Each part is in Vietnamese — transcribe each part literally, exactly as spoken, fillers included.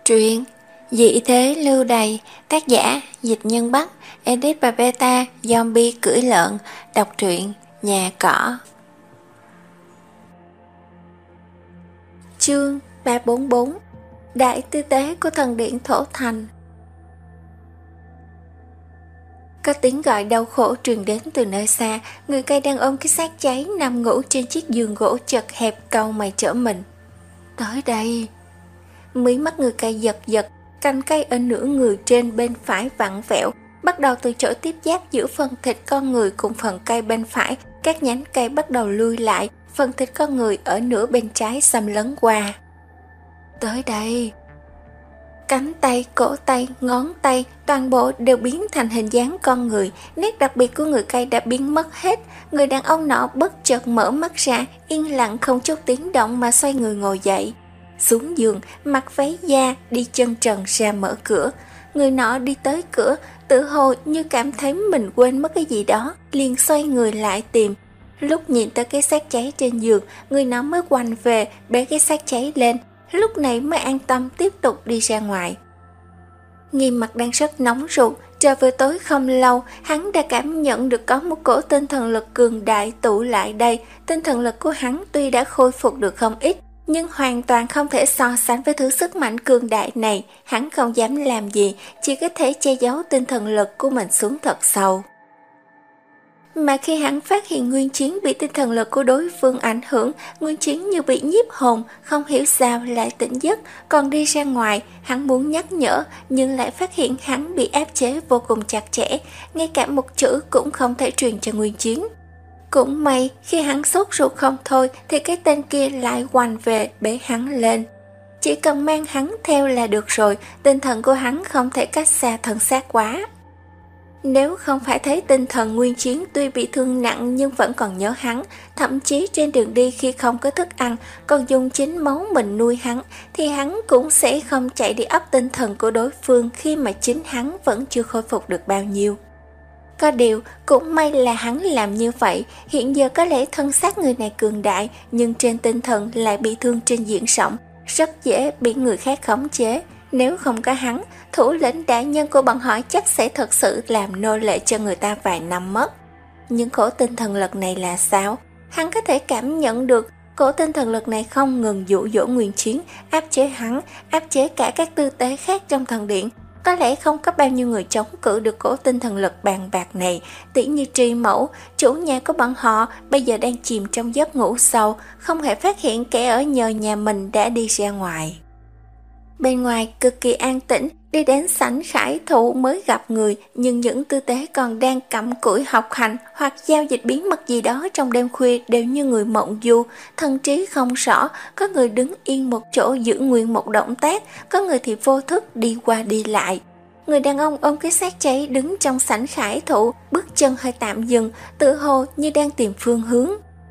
Truyện Dị thế lưu đày, tác giả Dịch Nhân Bắc, edit và beta Zombie cưỡi lợn. Đọc truyện Nhà Cỏ. Chương ba trăm bốn mươi bốn. Đại tư tế của thần điện Thổ Thành. Có tiếng gọi đau khổ truyền đến từ nơi xa. Người cây đang ôm cái xác cháy nằm ngủ trên chiếc giường gỗ chật hẹp, cau mày trở mình. Tới đây. Mí mắt người cây giật giật, cành cây ở nửa người trên bên phải vặn vẹo, bắt đầu từ chỗ tiếp giáp giữa phần thịt con người cùng phần cây bên phải. Các nhánh cây bắt đầu lui lại, phần thịt con người ở nửa bên trái xâm lấn qua. Tới đây. Cánh tay, cổ tay, ngón tay, toàn bộ đều biến thành hình dáng con người. Nét đặc biệt của người cây đã biến mất hết. Người đàn ông nọ bất chợt mở mắt ra, yên lặng không chút tiếng động mà xoay người ngồi dậy. Xuống giường, mặc váy da, đi chân trần ra mở cửa. Người nọ đi tới cửa, tự hồ như cảm thấy mình quên mất cái gì đó, liền xoay người lại tìm. Lúc nhìn tới cái xác cháy trên giường, người nọ mới quành về, bế cái xác cháy lên. Lúc này mới an tâm tiếp tục đi ra ngoài. Nghiêm mặt đang rất nóng ruột. Trời vừa tối không lâu, hắn đã cảm nhận được có một cổ tinh thần lực cường đại tụ lại đây. Tinh thần lực của hắn tuy đã khôi phục được không ít, nhưng hoàn toàn không thể so sánh với thứ sức mạnh cường đại này. Hắn không dám làm gì, chỉ có thể che giấu tinh thần lực của mình xuống thật sâu. Mà khi hắn phát hiện Nguyên Chiến bị tinh thần lực của đối phương ảnh hưởng, Nguyên Chiến như bị nhiếp hồn, không hiểu sao lại tỉnh giấc, còn đi ra ngoài. Hắn muốn nhắc nhở, nhưng lại phát hiện hắn bị áp chế vô cùng chặt chẽ, ngay cả một chữ cũng không thể truyền cho Nguyên Chiến. Cũng may, khi hắn sốt ruột không thôi, thì cái tên kia lại quành về bế hắn lên. Chỉ cần mang hắn theo là được rồi, tinh thần của hắn không thể cách xa thân xác quá. Nếu không phải thấy tinh thần Nguyên Chiến tuy bị thương nặng nhưng vẫn còn nhớ hắn, thậm chí trên đường đi khi không có thức ăn còn dùng chính máu mình nuôi hắn, thì hắn cũng sẽ không chạy đi ấp tinh thần của đối phương khi mà chính hắn vẫn chưa khôi phục được bao nhiêu. Có điều, cũng may là hắn làm như vậy. Hiện giờ có lẽ thân xác người này cường đại, nhưng trên tinh thần lại bị thương trên diện rộng, rất dễ bị người khác khống chế. Nếu không có hắn, thủ lĩnh đại nhân của bọn họ chắc sẽ thật sự làm nô lệ cho người ta vài năm mất. Nhưng cổ tinh thần lực này là sao? Hắn có thể cảm nhận được cổ tinh thần lực này không ngừng dụ dỗ Nguyên Chiến, áp chế hắn, áp chế cả các tư tế khác trong thần điện. Có lẽ không có bao nhiêu người chống cự được cổ tinh thần lực bàn bạc này, tỉ như Tri Mẫu, chủ nhà của bọn họ bây giờ đang chìm trong giấc ngủ sâu, không hề phát hiện kẻ ở nhờ nhà mình đã đi ra ngoài. Bên ngoài cực kỳ an tĩnh, đi đến sảnh khải thụ mới gặp người, nhưng những tư tế còn đang cặm cụi học hành hoặc giao dịch bí mật gì đó trong đêm khuya đều như người mộng du, thần trí không rõ. Có người đứng yên một chỗ giữ nguyên một động tác, có người thì vô thức đi qua đi lại. Người đàn ông ôm cái xác cháy đứng trong sảnh khải thụ, bước chân hơi tạm dừng, tự hồ như đang tìm phương hướng.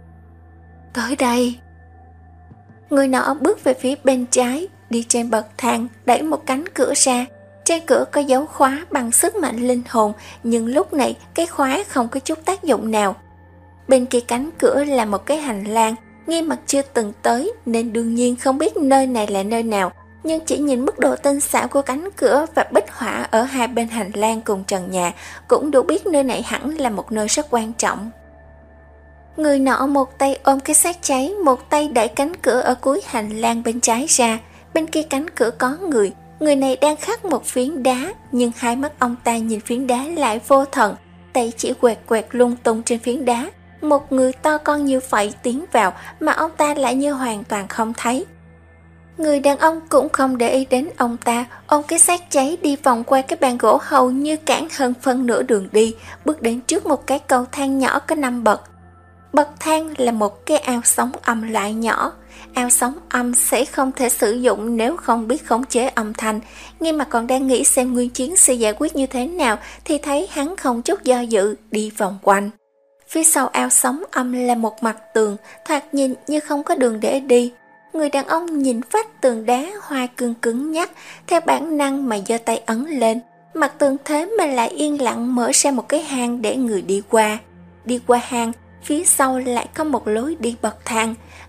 Tới đây. Người nọ bước về phía bên trái, đi trên bậc thang, đẩy một cánh cửa ra. Trên cửa có dấu khóa bằng sức mạnh linh hồn, nhưng lúc này cái khóa không có chút tác dụng nào. Bên kia cánh cửa là một cái hành lang, Nghiêm Mặt chưa từng tới nên đương nhiên không biết nơi này là nơi nào, nhưng chỉ nhìn mức độ tinh xảo của cánh cửa và bích họa ở hai bên hành lang cùng trần nhà cũng đủ biết nơi này hẳn là một nơi rất quan trọng. Người nọ một tay ôm cái xác cháy, một tay đẩy cánh cửa ở cuối hành lang bên trái ra. Bên kia cánh cửa có người, người này đang khắc một phiến đá, nhưng hai mắt ông ta nhìn phiến đá lại vô thần, tay chỉ quẹt quẹt lung tung trên phiến đá. Một người to con như vậy tiến vào mà ông ta lại như hoàn toàn không thấy. Người đàn ông cũng không để ý đến ông ta, ôm cái xác cháy đi vòng qua cái bàn gỗ hầu như cản hơn phân nửa đường đi, bước đến trước một cái cầu thang nhỏ có năm bậc. Bậc thang là một cái ao sóng âm lại nhỏ. Ao sóng âm sẽ không thể sử dụng nếu không biết khống chế âm thanh. Nghiêm Mặt còn đang nghĩ xem Nguyên Chiến sẽ giải quyết như thế nào thì thấy hắn không chút do dự đi vòng quanh. Phía sau ao sóng âm là một mặt tường, thoạt nhìn như không có đường để đi. Người đàn ông nhìn vách tường đá hoa cương cứng nhắc, theo bản năng mà giơ tay ấn lên. Mặt tường thế mà lại yên lặng mở ra một cái hang để người đi qua. Đi qua hang, phía sau lại có một lối đi bậc thang.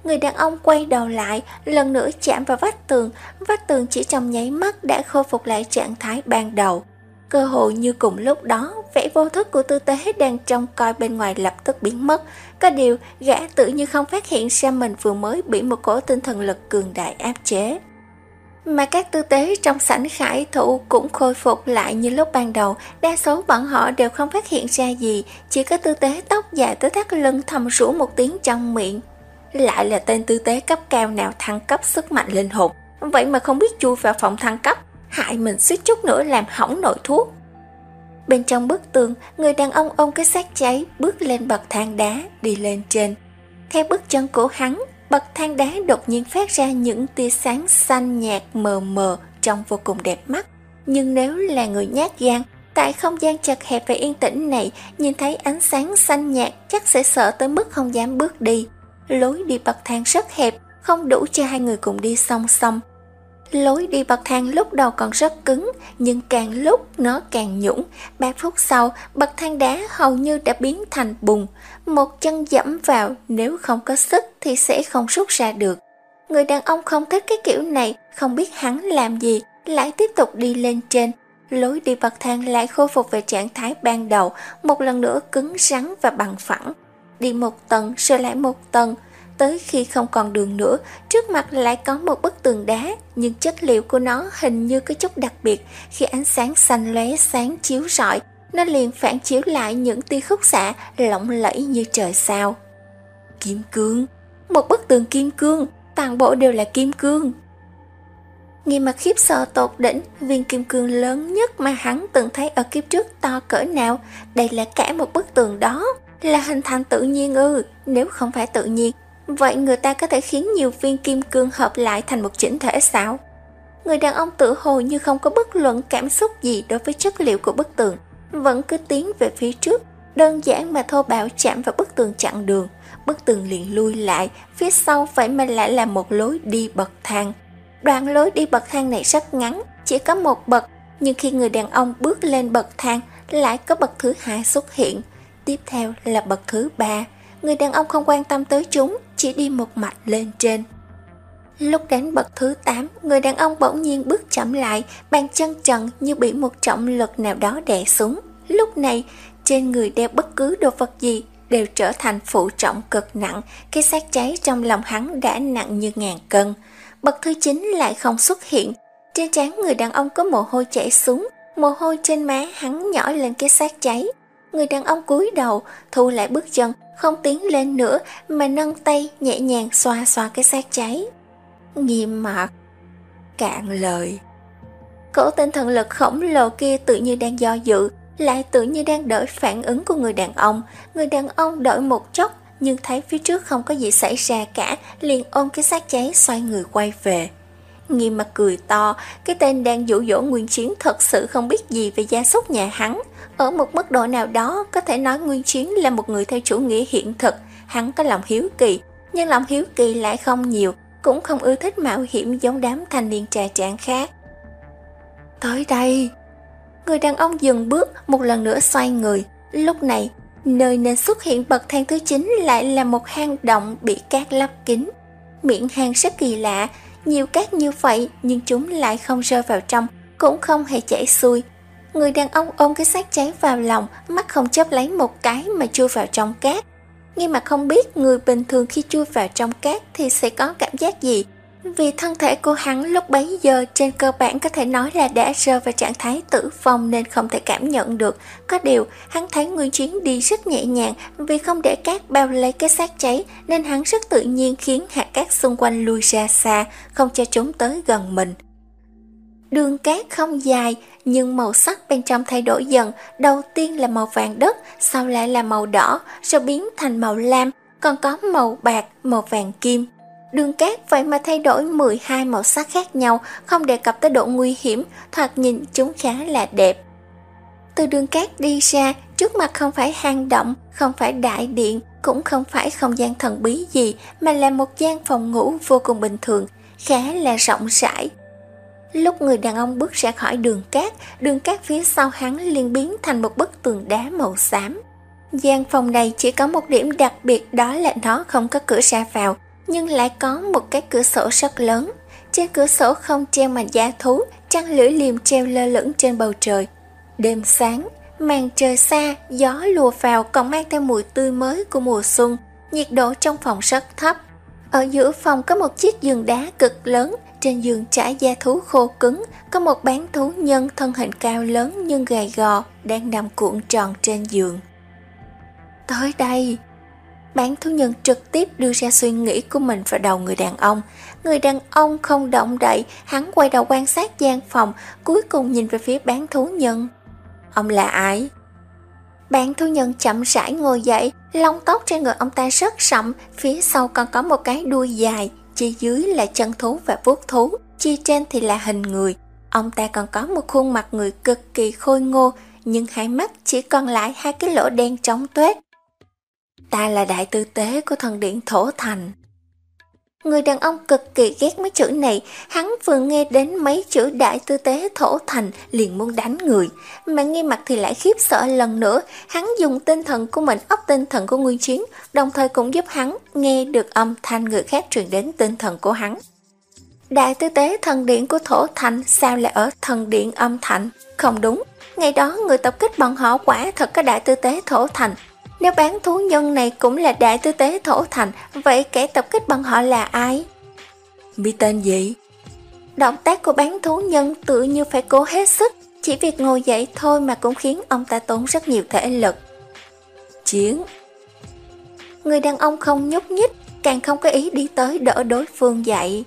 Người đàn ông quay đầu lại, lần nữa chạm vào vách tường, vách tường chỉ trong nháy mắt đã khôi phục lại trạng thái ban đầu. Cơ hội như cùng lúc đó, vẻ vô thức của tư tế đang trông coi bên ngoài lập tức biến mất. Có điều, gã tự như không phát hiện ra mình vừa mới bị một cổ tinh thần lực cường đại áp chế. Mà các tư tế trong sảnh khải thụ cũng khôi phục lại như lúc ban đầu, đa số bọn họ đều không phát hiện ra gì, chỉ có tư tế tóc dài tới thắt lưng thầm rủ một tiếng trong miệng. Lại là tên tư tế cấp cao nào thăng cấp sức mạnh linh hồn, vậy mà không biết chui vào phòng thăng cấp, hại mình suýt chút nữa làm hỏng nồi thuốc. Bên trong bức tường, người đàn ông ôm cái xác cháy bước lên bậc thang đá đi lên trên. Theo bước chân của hắn, bậc thang đá đột nhiên phát ra những tia sáng xanh nhạt mờ mờ trông vô cùng đẹp mắt. Nhưng nếu là người nhát gan, tại không gian chật hẹp và yên tĩnh này, nhìn thấy ánh sáng xanh nhạt chắc sẽ sợ tới mức không dám bước đi. Lối đi bậc thang rất hẹp, không đủ cho hai người cùng đi song song. Lối đi bậc thang lúc đầu còn rất cứng, nhưng càng lúc nó càng nhũn. Ba phút sau, bậc thang đá hầu như đã biến thành bùn. Một chân dẫm vào, nếu không có sức thì sẽ không rút ra được. Người đàn ông không thích cái kiểu này, không biết hắn làm gì, lại tiếp tục đi lên trên. Lối đi bậc thang lại khôi phục về trạng thái ban đầu, một lần nữa cứng rắn và bằng phẳng. Đi một tầng, rồi lại một tầng. Tới khi không còn đường nữa, trước mặt lại có một bức tường đá, nhưng chất liệu của nó hình như có chút đặc biệt. Khi ánh sáng xanh lóe sáng chiếu rọi, nó liền phản chiếu lại những tia khúc xạ lộng lẫy như trời sao. Kim cương, một bức tường kim cương, toàn bộ đều là kim cương. Nghi mặt khiếp sợ tột đỉnh, viên kim cương lớn nhất mà hắn từng thấy ở kiếp trước to cỡ nào, đây là cả một bức tường đó, là hình thành tự nhiên ư? Nếu không phải tự nhiên, vậy người ta có thể khiến nhiều viên kim cương hợp lại thành một chỉnh thể sao? Người đàn ông tự hồ như không có bất luận cảm xúc gì đối với chất liệu của bức tường, vẫn cứ tiến về phía trước, đơn giản mà thô bạo chạm vào bức tường chặn đường. Bức tường liền lui lại, phía sau vậy mà lại là một lối đi bậc thang. Đoạn lối đi bậc thang này rất ngắn, chỉ có một bậc, nhưng khi người đàn ông bước lên bậc thang, lại có bậc thứ hai xuất hiện. Tiếp theo là bậc thứ ba. Người đàn ông không quan tâm tới chúng, chỉ đi một mạch lên trên. Lúc đến bậc thứ tám, người đàn ông bỗng nhiên bước chậm lại, bàn chân trần như bị một trọng lực nào đó đè xuống. Lúc này, trên người đeo bất cứ đồ vật gì đều trở thành phụ trọng cực nặng, cái xác cháy trong lòng hắn đã nặng như ngàn cân. Bậc thứ chín lại không xuất hiện. Trên trán người đàn ông có mồ hôi chảy xuống, mồ hôi trên má hắn nhỏ lên cái xác cháy. Người đàn ông cúi đầu, thu lại bước chân, không tiến lên nữa mà nâng tay nhẹ nhàng xoa xoa cái xác cháy. Nghiêm mặt, cạn lời. Cổ tinh thần lực khổng lồ kia tự như đang do dự, lại tự như đang đợi phản ứng của người đàn ông. Người đàn ông đợi một chốc, nhưng thấy phía trước không có gì xảy ra cả, liền ôm cái xác cháy xoay người quay về. Nghiêm mặt cười to, cái tên đang dụ dỗ Nguyên Chiến thật sự không biết gì về gia súc nhà hắn. Ở một mức độ nào đó, có thể nói Nguyên Chiến là một người theo chủ nghĩa hiện thực. Hắn có lòng hiếu kỳ, nhưng lòng hiếu kỳ lại không nhiều, cũng không ưa thích mạo hiểm giống đám thanh niên trà trạn khác. Tới đây! Người đàn ông dừng bước, một lần nữa xoay người. Lúc này, nơi nên xuất hiện bậc thang thứ chín lại là một hang động bị cát lấp kín. Miệng hang rất kỳ lạ, nhiều cát như vậy nhưng chúng lại không rơi vào trong, cũng không hề chảy xuôi. Người đàn ông ôm cái xác cháy vào lòng, mắt không chớp lấy một cái mà chui vào trong cát. Nhưng mà không biết người bình thường khi chui vào trong cát thì sẽ có cảm giác gì, vì thân thể của hắn lúc bấy giờ trên cơ bản có thể nói là đã rơi vào trạng thái tử vong nên không thể cảm nhận được. Có điều, hắn thấy Nguyên Chiến đi rất nhẹ nhàng, vì không để cát bao lấy cái xác cháy nên hắn rất tự nhiên khiến hạt cát xung quanh lui ra xa, không cho chúng tới gần mình. Đường cát không dài, nhưng màu sắc bên trong thay đổi dần, đầu tiên là màu vàng đất, sau lại là màu đỏ, rồi biến thành màu lam, còn có màu bạc, màu vàng kim. Đường cát vậy mà thay đổi mười hai màu sắc khác nhau, không đề cập tới độ nguy hiểm, thoạt nhìn chúng khá là đẹp. Từ đường cát đi ra, trước mặt không phải hang động, không phải đại điện, cũng không phải không gian thần bí gì, mà là một gian phòng ngủ vô cùng bình thường, khá là rộng rãi. Lúc người đàn ông bước ra khỏi đường cát, đường cát phía sau hắn liền biến thành một bức tường đá màu xám. Gian phòng này chỉ có một điểm đặc biệt, đó là nó không có cửa ra vào. nhưng lại có một cái cửa sổ rất lớn. Trên cửa sổ không treo màn da thú, trăng lưỡi liềm treo lơ lửng trên bầu trời. Đêm sáng, màn trời xa, gió lùa vào còn mang theo mùi tươi mới của mùa xuân. Nhiệt độ trong phòng rất thấp. Ở giữa phòng có một chiếc giường đá cực lớn, trên giường trải da thú khô cứng, có một bán thú nhân thân hình cao lớn nhưng gầy gò đang nằm cuộn tròn trên giường. Tới đây. Bán thú nhân trực tiếp đưa ra suy nghĩ của mình vào đầu người đàn ông. Người đàn ông không động đậy, hắn quay đầu quan sát gian phòng, cuối cùng nhìn về phía bán thú nhân. Ông là ai? Bán thú nhân chậm rãi ngồi dậy, lông tóc trên người ông ta rất rậm, phía sau còn có một cái đuôi dài, chi dưới là chân thú và vuốt thú, chi trên thì là hình người. Ông ta còn có một khuôn mặt người cực kỳ khôi ngô, nhưng hai mắt chỉ còn lại hai cái lỗ đen trống tuếch. Ta là đại tư tế của thần điện Thổ Thành. Người đàn ông cực kỳ ghét mấy chữ này, hắn vừa nghe đến mấy chữ đại tư tế Thổ Thành liền muốn đánh người, mà nghe mặt thì lại khiếp sợ lần nữa. Hắn dùng tinh thần của mình ấp tinh thần của Nguyên Chiến, đồng thời cũng giúp hắn nghe được âm thanh người khác truyền đến tinh thần của hắn. Đại tư tế thần điện của Thổ Thành sao lại ở thần điện âm thành? Không đúng, ngày đó người tập kích bọn họ quả thật có đại tư tế Thổ Thành. Nếu bán thú nhân này cũng là đại tư tế Thổ Thành, vậy kẻ tập kích bọn họ là ai? Biết tên gì? Động tác của bán thú nhân tự như phải cố hết sức, chỉ việc ngồi dậy thôi mà cũng khiến ông ta tốn rất nhiều thể lực. Chiến. Người đàn ông không nhúc nhích, càng không có ý đi tới đỡ đối phương dậy.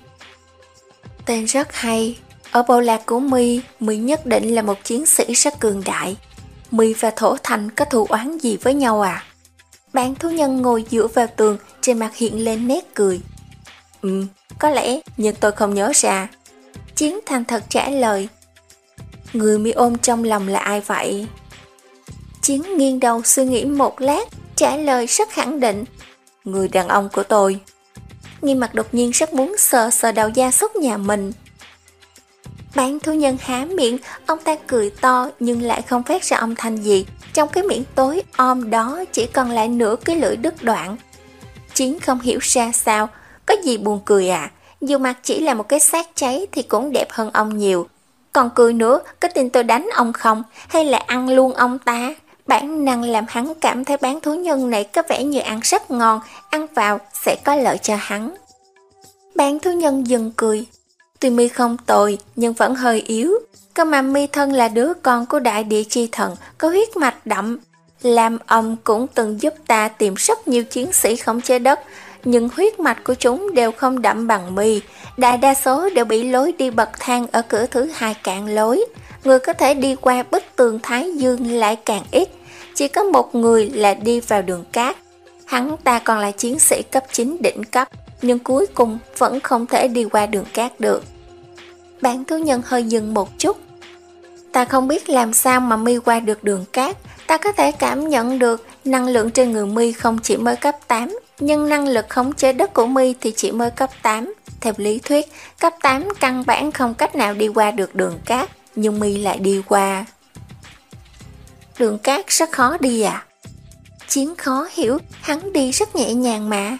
Tên rất hay. Ở bộ lạc của My, My nhất định là một chiến sĩ rất cường đại. My và Thổ Thành có thù oán gì với nhau à? Bán thú nhân ngồi dựa vào tường, trên mặt hiện lên nét cười. Ừ, có lẽ, nhưng tôi không nhớ ra. Chiến thành thật trả lời. Người My ôm trong lòng là ai vậy? Chiến nghiêng đầu suy nghĩ một lát, trả lời rất khẳng định. Người đàn ông của tôi. Nghi mặt đột nhiên rất muốn sờ sờ đầu gia súc nhà mình. Bán thú nhân há miệng, ông ta cười to nhưng lại không phát ra âm thanh gì. Trong cái miệng tối om đó chỉ còn lại nửa cái lưỡi đứt đoạn. Chiến không hiểu ra sao, có gì buồn cười à? Dù mặt chỉ là một cái xác cháy thì cũng đẹp hơn ông nhiều. Còn cười nữa, có tin tôi đánh ông không? Hay là ăn luôn ông ta? Bản năng làm hắn cảm thấy bán thú nhân này có vẻ như ăn rất ngon, ăn vào sẽ có lợi cho hắn. Bán thú nhân dừng cười. Tuy My không tồi nhưng vẫn hơi yếu. Cơ mà My thân là đứa con của đại địa chi thần, có huyết mạch đậm. Làm ông cũng từng giúp ta tìm rất nhiều chiến sĩ khống chế đất, nhưng huyết mạch của chúng đều không đậm bằng My. Đại đa số đều bị lối đi bậc thang ở cửa thứ hai cạn lối. Người có thể đi qua bức tường Thái Dương lại càng ít. Chỉ có một người là đi vào đường cát. Hắn ta còn là chiến sĩ cấp chín đỉnh cấp, nhưng cuối cùng vẫn không thể đi qua đường cát được. Bán thú nhân hơi dừng một chút. Ta không biết làm sao mà My qua được đường cát. Ta có thể cảm nhận được năng lượng trên người My không chỉ mới cấp tám, nhưng năng lực khống chế đất của My thì chỉ mới cấp tám. Theo lý thuyết, cấp tám căn bản không cách nào đi qua được đường cát, nhưng My lại đi qua. Đường cát rất khó đi à? Chiến khó hiểu, hắn đi rất nhẹ nhàng mà.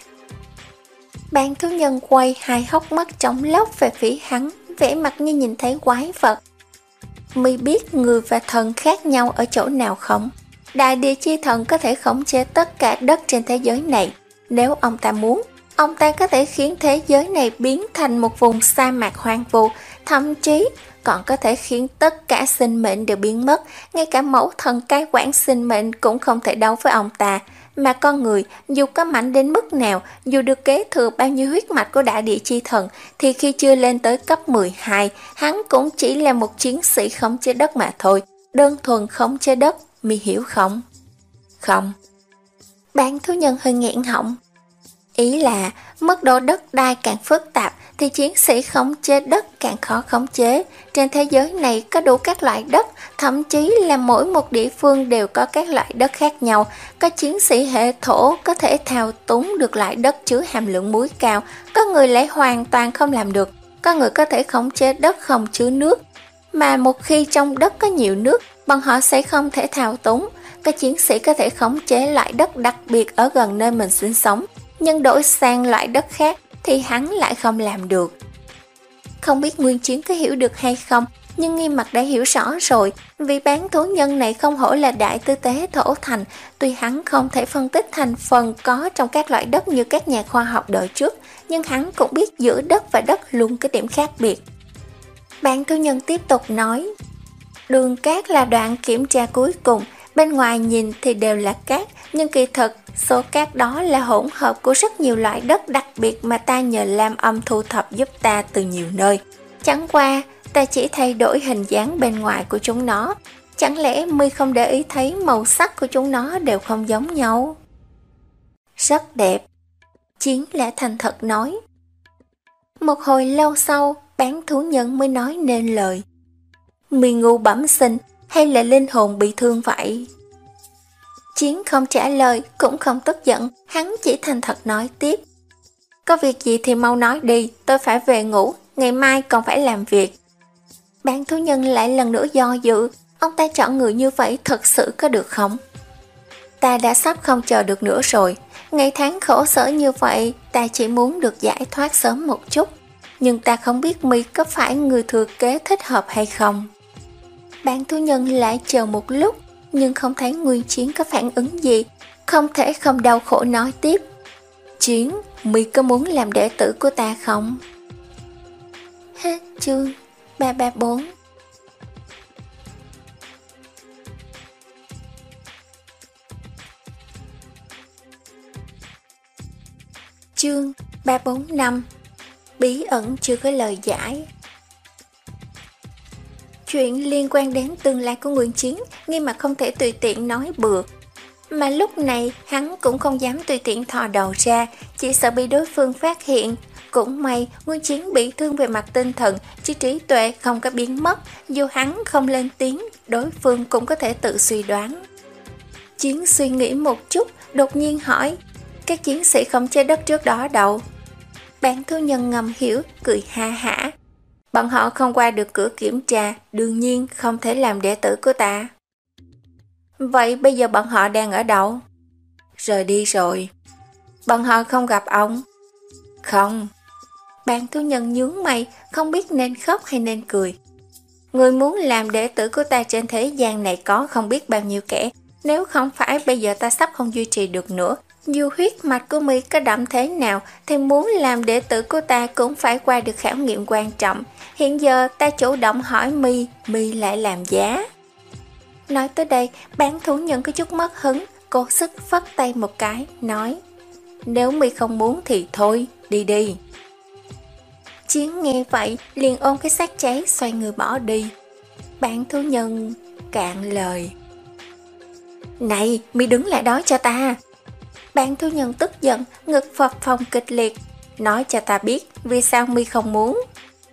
Bán thú nhân quay hai hốc mắt trống lốc về phía hắn, vẻ mặt như nhìn thấy quái vật. My biết người và thần khác nhau ở chỗ nào không? Đại địa chi thần có thể khống chế tất cả đất trên thế giới này. Nếu ông ta muốn, ông ta có thể khiến thế giới này biến thành một vùng sa mạc hoang vu, thậm chí còn có thể khiến tất cả sinh mệnh đều biến mất. Ngay cả mẫu thần cai quản sinh mệnh cũng không thể đấu với ông ta. Mà con người, dù có mạnh đến mức nào, dù được kế thừa bao nhiêu huyết mạch của đại địa chi thần, thì khi chưa lên tới cấp mười hai, hắn cũng chỉ là một chiến sĩ khống chế đất mà thôi. Đơn thuần khống chế đất, mi hiểu không? Không. Bán thú nhân hơi nghẹn họng. Ý là, mức độ đất đai càng phức tạp, thì chiến sĩ khống chế đất càng khó khống chế. Trên thế giới này có đủ các loại đất, thậm chí là mỗi một địa phương đều có các loại đất khác nhau. Có chiến sĩ hệ thổ có thể thao túng được loại đất chứa hàm lượng muối cao, có người lại hoàn toàn không làm được. Có người có thể khống chế đất không chứa nước, mà một khi trong đất có nhiều nước, bọn họ sẽ không thể thao túng. Có chiến sĩ có thể khống chế loại đất đặc biệt ở gần nơi mình sinh sống, nhưng đổi sang loại đất khác, thì hắn lại không làm được. Không biết Nguyên Chiến có hiểu được hay không, nhưng Nghiêm Mặc đã hiểu rõ rồi, vì bán thú nhân này không hổ là đại tư tế thổ thành, tuy hắn không thể phân tích thành phần có trong các loại đất như các nhà khoa học đời trước, nhưng hắn cũng biết giữa đất và đất luôn có điểm khác biệt. Bán thú nhân tiếp tục nói, đường cát là đoạn kiểm tra cuối cùng, bên ngoài nhìn thì đều là cát, nhưng kỳ thực số cát đó là hỗn hợp của rất nhiều loại đất đặc biệt mà ta nhờ Lam Âm thu thập giúp ta từ nhiều nơi. Chẳng qua ta chỉ thay đổi hình dáng bên ngoài của chúng nó. Chẳng lẽ mi không để ý thấy màu sắc của chúng nó đều không giống nhau? Rất đẹp, Chiến lẽ thành thật nói. Một hồi lâu sau, bán thú nhân mới nói nên lời. Mi ngu bẩm sinh hay là linh hồn bị thương vậy? Chiến không trả lời, cũng không tức giận, hắn chỉ thành thật nói tiếp. Có việc gì thì mau nói đi, tôi phải về ngủ, ngày mai còn phải làm việc. Bán thú nhân lại lần nữa do dự, ông ta chọn người như vậy thật sự có được không? Ta đã sắp không chờ được nữa rồi, ngày tháng khổ sở như vậy, ta chỉ muốn được giải thoát sớm một chút, nhưng ta không biết mi có phải người thừa kế thích hợp hay không. Bán thú nhân lại chờ một lúc, nhưng không thấy Nguyên Chiến có phản ứng gì, không thể không đau khổ nói tiếp. Chiến, mi có muốn làm đệ tử của ta không? Hết chương ba ba bốn. Chương ba bốn năm. Bí ẩn chưa có lời giải. Chuyện liên quan đến tương lai của Nguyên Chiến, Nghiêm Mặc không thể tùy tiện nói bừa. Mà lúc này hắn cũng không dám tùy tiện thò đầu ra, chỉ sợ bị đối phương phát hiện. Cũng may Nguyên Chiến bị thương về mặt tinh thần, chứ trí tuệ không có biến mất, dù hắn không lên tiếng, đối phương cũng có thể tự suy đoán. Chiến suy nghĩ một chút, đột nhiên hỏi, các chiến sĩ không chơi đất trước đó đâu? Bán thú nhân ngầm hiểu, cười ha hả. Bọn họ không qua được cửa kiểm tra, đương nhiên không thể làm đệ tử của ta. Vậy bây giờ bọn họ đang ở đâu? Rời đi rồi. Bọn họ không gặp ông? Không. Bán thú nhân nhướng mày, không biết nên khóc hay nên cười. Người muốn làm đệ tử của ta trên thế gian này có không biết bao nhiêu kẻ. Nếu không phải bây giờ ta sắp không duy trì được nữa, dù huyết mạch của mi có đậm thế nào thì muốn làm đệ tử của ta cũng phải qua được khảo nghiệm quan trọng. Hiện giờ ta chủ động hỏi mi, mi lại làm giá. Nói tới đây, bán thú nhân có chút mất hứng, cố sức phất tay một cái, nói, nếu mi không muốn thì thôi, đi đi. Chiến nghe vậy, liền ôm cái xác cháy xoay người bỏ đi. Bán thú nhân cạn lời. Này, mi đứng lại đó cho ta. Bán thú nhân tức giận, ngực phập phồng kịch liệt. Nói cho ta biết vì sao mi không muốn.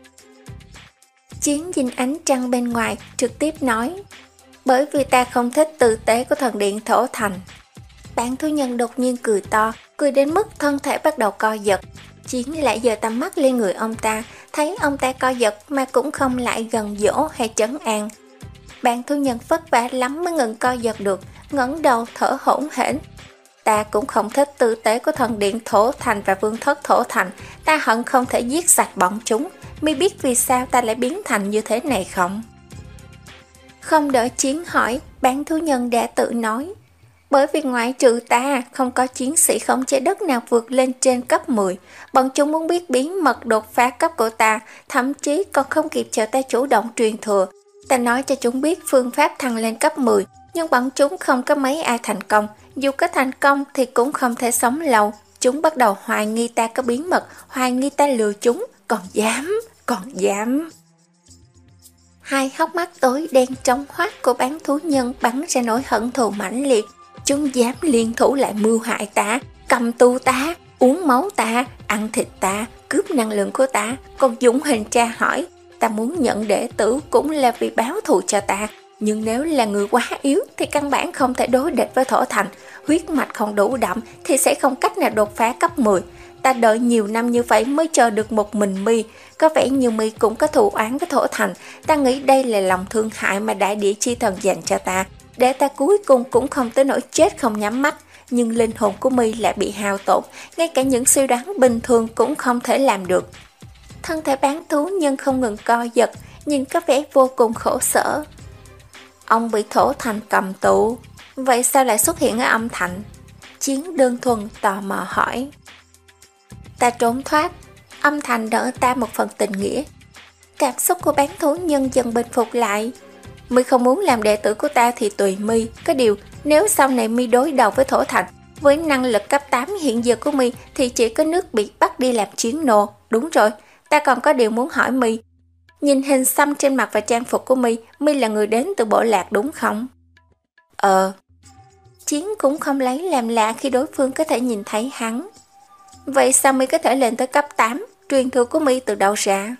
Chiến nhìn ánh trăng bên ngoài, trực tiếp nói, bởi vì ta không thích tư tế của thần điện thổ thành. Bán thú nhân đột nhiên cười to, cười đến mức thân thể bắt đầu co giật. Chiến lại giơ tầm mắt lên người ông ta, thấy ông ta co giật mà cũng không lại gần dỗ hay trấn an. Bán thú nhân vất vả lắm mới ngừng co giật được, ngẩng đầu thở hổn hển. Ta cũng không thích tư tế của thần điện thổ thành và vương thất thổ thành, ta hận không thể giết sạch bọn chúng. Mi biết vì sao ta lại biến thành như thế này không? Không đợi Chiến hỏi, bán thú nhân đã tự nói, bởi vì ngoại trừ ta, không có chiến sĩ khống chế đất nào vượt lên trên cấp mười. Bọn chúng muốn biết bí mật đột phá cấp của ta, thậm chí còn không kịp chờ ta chủ động truyền thừa. Ta nói cho chúng biết phương pháp thăng lên cấp mười, nhưng bọn chúng không có mấy ai thành công. Dù có thành công thì cũng không thể sống lâu. Chúng bắt đầu hoài nghi ta có bí mật, hoài nghi ta lừa chúng, còn dám, còn dám. Hai hốc mắt tối đen trong hoắt của bán thú nhân bắn ra nỗi hận thù mãnh liệt. Chúng dám liên thủ lại mưu hại ta, cầm tù ta, uống máu ta, ăn thịt ta, cướp năng lượng của ta, còn dũng hình tra hỏi. Ta muốn nhận đệ tử cũng là vì báo thù cho ta, nhưng nếu là người quá yếu thì căn bản không thể đối địch với thổ thành. Huyết mạch không đủ đậm thì sẽ không cách nào đột phá cấp mười. Ta đợi nhiều năm như vậy mới chờ được một mình mi. Có vẻ như mi cũng có thù oán với thổ thành. Ta nghĩ đây là lòng thương hại mà đại địa chi thần dành cho ta, để ta cuối cùng cũng không tới nỗi chết không nhắm mắt. nhưng linh hồn của My lại bị hao tổn, ngay cả những suy đoán bình thường cũng không thể làm được. Thân thể bán thú nhân không ngừng co giật, nhìn có vẻ vô cùng khổ sở. Ông bị thổ thành cầm tù, vậy sao lại xuất hiện ở âm thành? Chiến đơn thuần tò mò hỏi. Ta trốn thoát, âm thành đỡ ta một phần tình nghĩa. Cảm xúc của bán thú nhân dần bình phục lại. My không muốn làm đệ tử của ta thì tùy My, có điều nếu sau này My đối đầu với thổ thành, với năng lực cấp tám hiện giờ của My thì chỉ có nước bị bắt đi làm chiến nô. Đúng rồi, ta còn có điều muốn hỏi My. Nhìn hình xăm trên mặt và trang phục của My, My là người đến từ bộ lạc đúng không? Ờ. Chiến cũng không lấy làm lạ khi đối phương có thể nhìn thấy hắn. Vậy sao My có thể lên tới cấp tám? Truyền thừa của My từ đâu ra?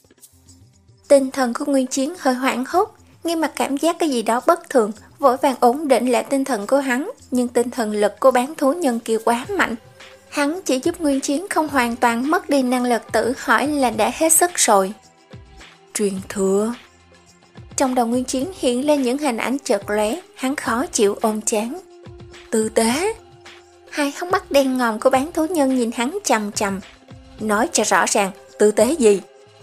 Tinh thần của Nguyên Chiến hơi hoảng hốt, ngay mặt cảm giác cái gì đó bất thường, vội vàng ổn định lại tinh thần của hắn, nhưng tinh thần lực của bán thú nhân kia quá mạnh. Hắn chỉ giúp Nguyên Chiến không hoàn toàn mất đi năng lực tự hỏi là đã hết sức rồi. Truyền thừa. Trong đầu Nguyên Chiến hiện lên những hình ảnh chợt lóe, hắn khó chịu ôm chán. Tư tế. Hai hốc mắt đen ngòm của bán thú nhân nhìn hắn chằm chằm. Nói cho rõ ràng, tư tế gì?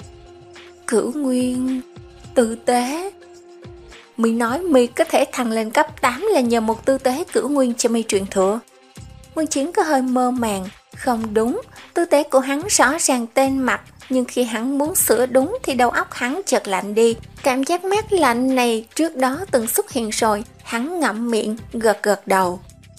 Cửu nguyên. Tư tế. My nói My có thể thăng lên cấp tám là nhờ một tư tế cửu nguyên cho My truyền thừa. Nguyên Chiến có hơi mơ màng. Không đúng, tư tế của hắn rõ ràng tên mặt, nhưng khi hắn muốn sửa đúng thì đầu óc hắn chợt lạnh đi. Cảm giác mát lạnh này trước đó từng xuất hiện rồi. Hắn ngậm miệng, gật gật đầu.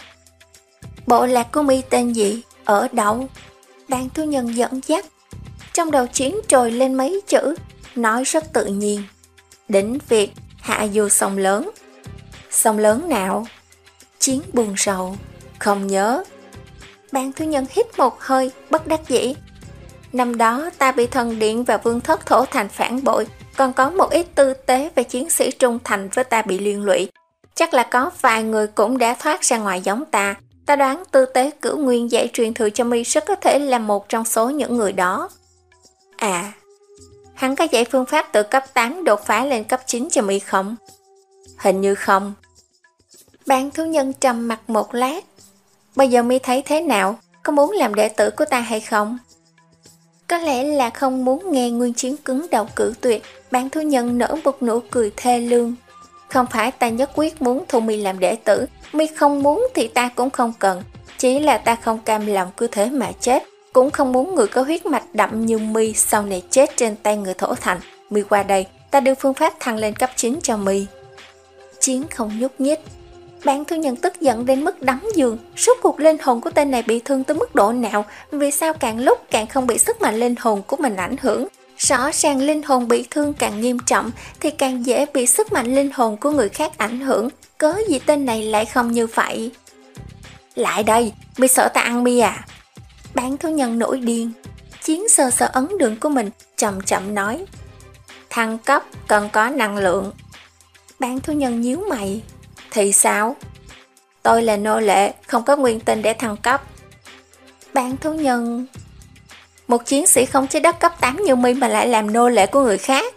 Bộ lạc của My tên gì? Ở đâu? Bán thú nhân dẫn dắt. Trong đầu Chiến trồi lên mấy chữ, nói rất tự nhiên. Đỉnh Việt, hạ du sông lớn. Sông lớn nào? Chiến buồn rầu. Không nhớ. Bán thú nhân hít một hơi, bất đắc dĩ. Năm đó ta bị thần điện và vương thất thổ thành phản bội, còn có một ít tư tế và chiến sĩ trung thành với ta bị liên lụy. Chắc là có vài người cũng đã thoát ra ngoài giống ta. Ta đoán tư tế cửu nguyên dạy truyền thừa cho My rất có thể là một trong số những người đó. À, hắn có dạy phương pháp từ cấp tám đột phá lên cấp chín cho My không? Hình như không. Bán thú nhân trầm mặt một lát. Bây giờ My thấy thế nào? Có muốn làm đệ tử của ta hay không? Có lẽ là không muốn nghe Nguyên Chiến cứng đầu cự tuyệt. Bán thú nhân nở một nụ cười thê lương. Không phải ta nhất quyết muốn thu My làm đệ tử. My không muốn thì ta cũng không cần. Chỉ là ta không cam lòng cứ thế mà chết. Cũng không muốn người có huyết mạch đậm như My sau này chết trên tay người thổ thành. My qua đây, ta đưa phương pháp thăng lên cấp chín cho My. Chiến không nhúc nhích. Bán thú nhân tức giận đến mức đấm giường. Rốt cuộc linh hồn của tên này bị thương tới mức độ nào? Vì sao càng lúc càng không bị sức mạnh linh hồn của mình ảnh hưởng? Rõ ràng linh hồn bị thương càng nghiêm trọng thì càng dễ bị sức mạnh linh hồn của người khác ảnh hưởng. Cớ gì tên này lại không như vậy? Lại đây, My sợ ta ăn My à? Bán thú nhân nổi điên. Chiến sờ sờ ấn đường của mình, chậm chậm nói. Thăng cấp cần có năng lượng. Bán thú nhân nhíu mày. Thì sao? Tôi là nô lệ, không có nguyên tinh để thăng cấp. Bán thú nhân. Một chiến sĩ không chế đất cấp tám như My mà lại làm nô lệ của người khác.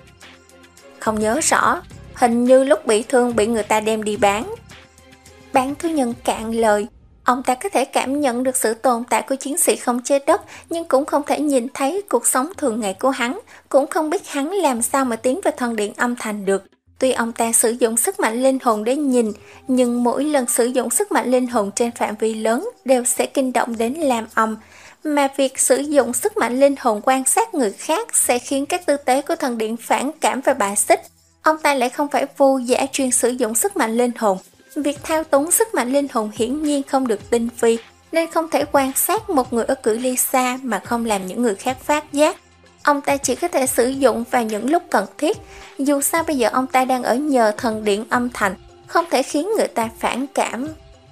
Không nhớ rõ, hình như lúc bị thương bị người ta đem đi bán. Bán thú nhân cạn lời. Ông ta có thể cảm nhận được sự tồn tại của chiến sĩ không chế đất, nhưng cũng không thể nhìn thấy cuộc sống thường ngày của hắn, cũng không biết hắn làm sao mà tiến vào thần điện âm thành được. Tuy ông ta sử dụng sức mạnh linh hồn để nhìn, nhưng mỗi lần sử dụng sức mạnh linh hồn trên phạm vi lớn đều sẽ kinh động đến Lam Âm, mà việc sử dụng sức mạnh linh hồn quan sát người khác sẽ khiến các tư tế của thần điện phản cảm và bài xích. Ông ta lại không phải vô giả chuyên sử dụng sức mạnh linh hồn. Việc thao túng sức mạnh linh hồn hiển nhiên không được tinh vi, nên không thể quan sát một người ở cự ly xa mà không làm những người khác phát giác. Ông ta chỉ có thể sử dụng vào những lúc cần thiết. Dù sao bây giờ ông ta đang ở nhờ thần điện âm thành, không thể khiến người ta phản cảm.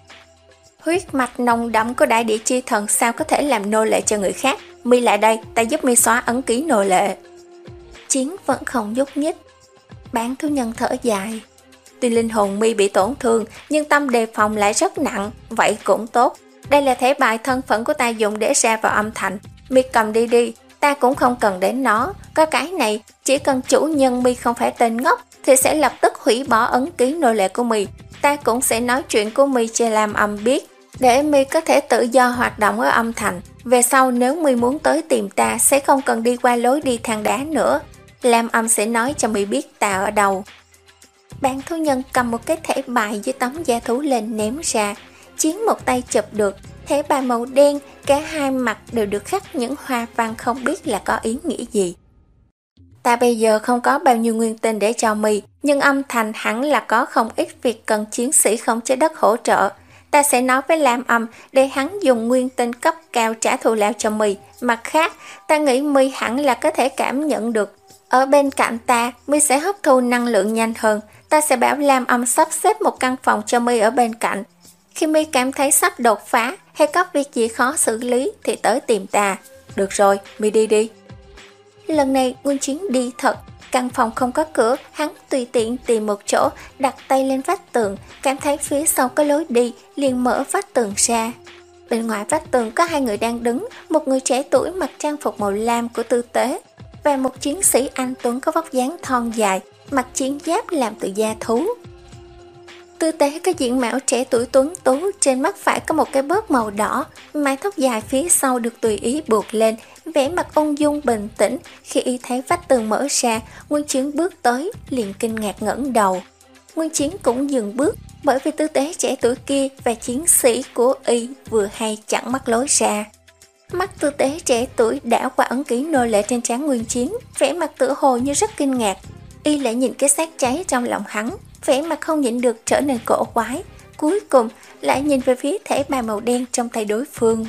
Huyết mạch nồng đậm của đại địa chi thần sao có thể làm nô lệ cho người khác? My lại đây, ta giúp My xóa ấn ký nô lệ. Chiến vẫn không nhúc nhích. Bán thú nhân thở dài. Tuy linh hồn My bị tổn thương, nhưng tâm đề phòng lại rất nặng, vậy cũng tốt. Đây là thẻ bài thân phận của ta dùng để ra vào âm thành. My cầm đi đi, ta cũng không cần đến nó. Có cái này, chỉ cần chủ nhân My không phải tên ngốc, thì sẽ lập tức hủy bỏ ấn ký nô lệ của My. Ta cũng sẽ nói chuyện của My cho Lam Âm biết. để My có thể tự do hoạt động ở âm thành. Về sau nếu My muốn tới tìm ta sẽ không cần đi qua lối đi thang đá nữa. Lam Âm sẽ nói cho My biết ta ở đâu. Bạn thú nhân cầm một cái thẻ bài với tấm da thú lên ném ra. Chiến một tay chụp được. Thẻ bài màu đen, cả hai mặt đều được khắc những hoa văn không biết là có ý nghĩa gì. Ta bây giờ không có bao nhiêu nguyên tinh để cho My, nhưng âm thành hẳn là có không ít việc cần chiến sĩ không chế đất hỗ trợ. Ta sẽ nói với Lam Âm để hắn dùng nguyên tinh cấp cao trả thù lao cho My. Mặt khác, ta nghĩ My hẳn là có thể cảm nhận được. Ở bên cạnh ta, My sẽ hấp thu năng lượng nhanh hơn. Ta sẽ bảo Lam Âm sắp xếp một căn phòng cho My ở bên cạnh. Khi My cảm thấy sắp đột phá hay có việc gì khó xử lý thì tới tìm ta. Được rồi, My đi đi. Lần này Nguyên Chiến đi thật. Căn phòng không có cửa, hắn tùy tiện tìm một chỗ, đặt tay lên vách tường, cảm thấy phía sau có lối đi, liền mở vách tường ra. Bên ngoài vách tường có hai người đang đứng, một người trẻ tuổi mặc trang phục màu lam của tư tế, và một chiến sĩ anh tuấn có vóc dáng thon dài, mặc chiến giáp làm từ da thú. Tư tế có diện mạo trẻ tuổi tuấn tú, trên mắt phải có một cái bớt màu đỏ, mái tóc dài phía sau được tùy ý buộc lên, vẻ mặt ung dung bình tĩnh. Khi y thấy vách tường mở ra, Nguyên Chiến bước tới, liền kinh ngạc ngẩng đầu. Nguyên Chiến cũng dừng bước, bởi vì tư tế trẻ tuổi kia và chiến sĩ của y vừa hay chặn mắt lối ra. Mắt tư tế trẻ tuổi đảo qua ấn ký nô lệ trên trán Nguyên Chiến, vẻ mặt tựa hồ như rất kinh ngạc. Y lại nhìn cái xác cháy trong lòng hắn, vẻ mặt không nhịn được trở nên cổ quái. Cuối cùng lại nhìn về phía thẻ bài màu đen trong tay đối phương.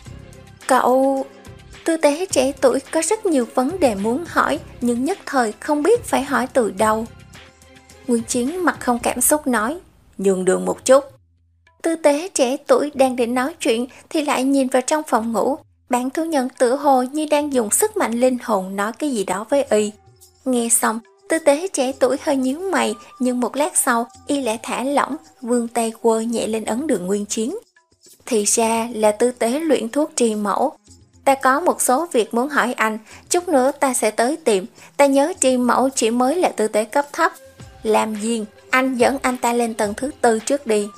Cậu... Tư tế trẻ tuổi có rất nhiều vấn đề muốn hỏi, nhưng nhất thời không biết phải hỏi từ đâu. Nguyên Chiến mặt không cảm xúc nói, nhường đường một chút. Tư tế trẻ tuổi đang định nói chuyện thì lại nhìn vào trong phòng ngủ. Bạn thú nhân tựa hồ như đang dùng sức mạnh linh hồn nói cái gì đó với y. Nghe xong, tư tế trẻ tuổi hơi nhíu mày, nhưng một lát sau y lại thả lỏng, vươn tay quơ nhẹ lên ấn đường Nguyên Chiến. Thì ra là tư tế luyện thuốc trì mẫu. Ta có một số việc muốn hỏi anh, chút nữa ta sẽ tới tìm. Ta nhớ tri mẫu chỉ mới là tư tế cấp thấp. Lam Diên, anh dẫn anh ta lên tầng thứ tư trước đi.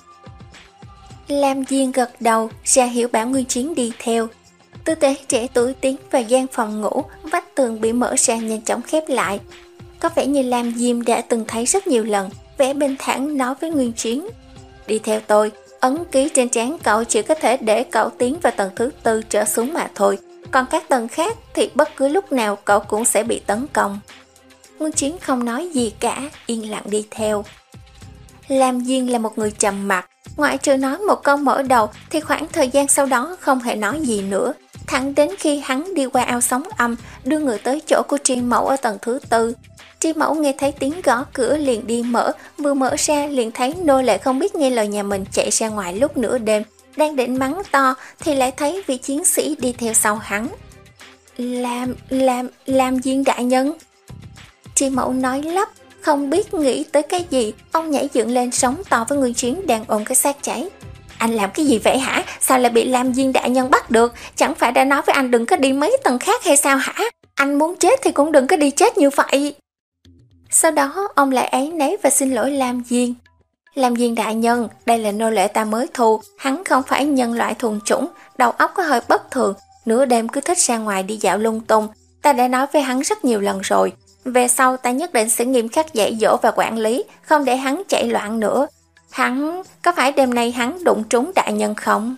Lam Diên gật đầu, ra hiệu bảo Nguyên Chiến đi theo. Tư tế trẻ tuổi tiến vào gian phòng ngủ, vách tường bị mở ra nhanh chóng khép lại. Có vẻ như Lam Diên đã từng thấy rất nhiều lần, vẻ bình thản nói với Nguyên Chiến. Đi theo tôi. Ấn ký trên trán cậu chỉ có thể để cậu tiến vào tầng thứ tư trở xuống mà thôi. Còn các tầng khác thì bất cứ lúc nào cậu cũng sẽ bị tấn công. Nguyên Chiến không nói gì cả, yên lặng đi theo. Lam Diên là một người trầm mặc, ngoại trừ nói một câu mở đầu thì khoảng thời gian sau đó không hề nói gì nữa. Thẳng đến khi hắn đi qua ao sóng âm, đưa người tới chỗ của Tri Mẫu ở tầng thứ tư. Tri Mẫu nghe thấy tiếng gõ cửa liền đi mở, vừa mở ra liền thấy nô lệ không biết nghe lời nhà mình chạy ra ngoài lúc nửa đêm, đang định mắng to thì lại thấy vị chiến sĩ đi theo sau hắn. Làm, làm, làm Diên đại nhân. Tri Mẫu nói lắp, không biết nghĩ tới cái gì, ông nhảy dựng lên sóng to với Nguyên Chiến đang ôm cái xác cháy. Anh làm cái gì vậy hả? Sao lại bị Lam Diên đại nhân bắt được? Chẳng phải đã nói với anh đừng có đi mấy tầng khác hay sao hả? Anh muốn chết thì cũng đừng có đi chết như vậy. Sau đó ông lại áy náy và xin lỗi Lam Diên. Lam Diên đại nhân, đây là nô lệ ta mới thu, hắn không phải nhân loại thuần chủng, đầu óc có hơi bất thường, nửa đêm cứ thích ra ngoài đi dạo lung tung. Ta đã nói với hắn rất nhiều lần rồi, về sau ta nhất định sẽ nghiêm khắc dạy dỗ và quản lý, không để hắn chạy loạn nữa. Hắn, có phải đêm nay hắn đụng trúng đại nhân không?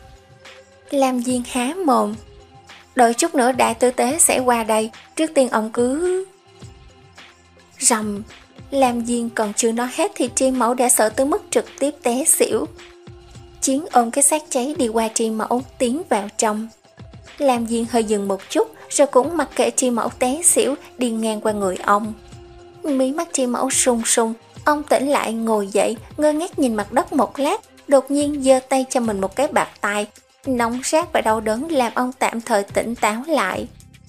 Lam Diên há mồm. Đợi chút nữa đại tư tế sẽ qua đây, trước tiên ông cứ... Rầm, Lam Diên còn chưa nói hết thì Tri Mẫu đã sợ tới mức trực tiếp té xỉu. Chiến ôm cái xác cháy đi qua Tri Mẫu, tiến vào trong. Lam Diên hơi dừng một chút, rồi cũng mặc kệ Tri Mẫu té xỉu, đi ngang qua người ông. Mí mắt Tri Mẫu sung sung, ông tỉnh lại ngồi dậy, ngơ ngác nhìn mặt đất một lát, đột nhiên giơ tay cho mình một cái bạt tai. Nóng rát và đau đớn làm ông tạm thời tỉnh táo lại.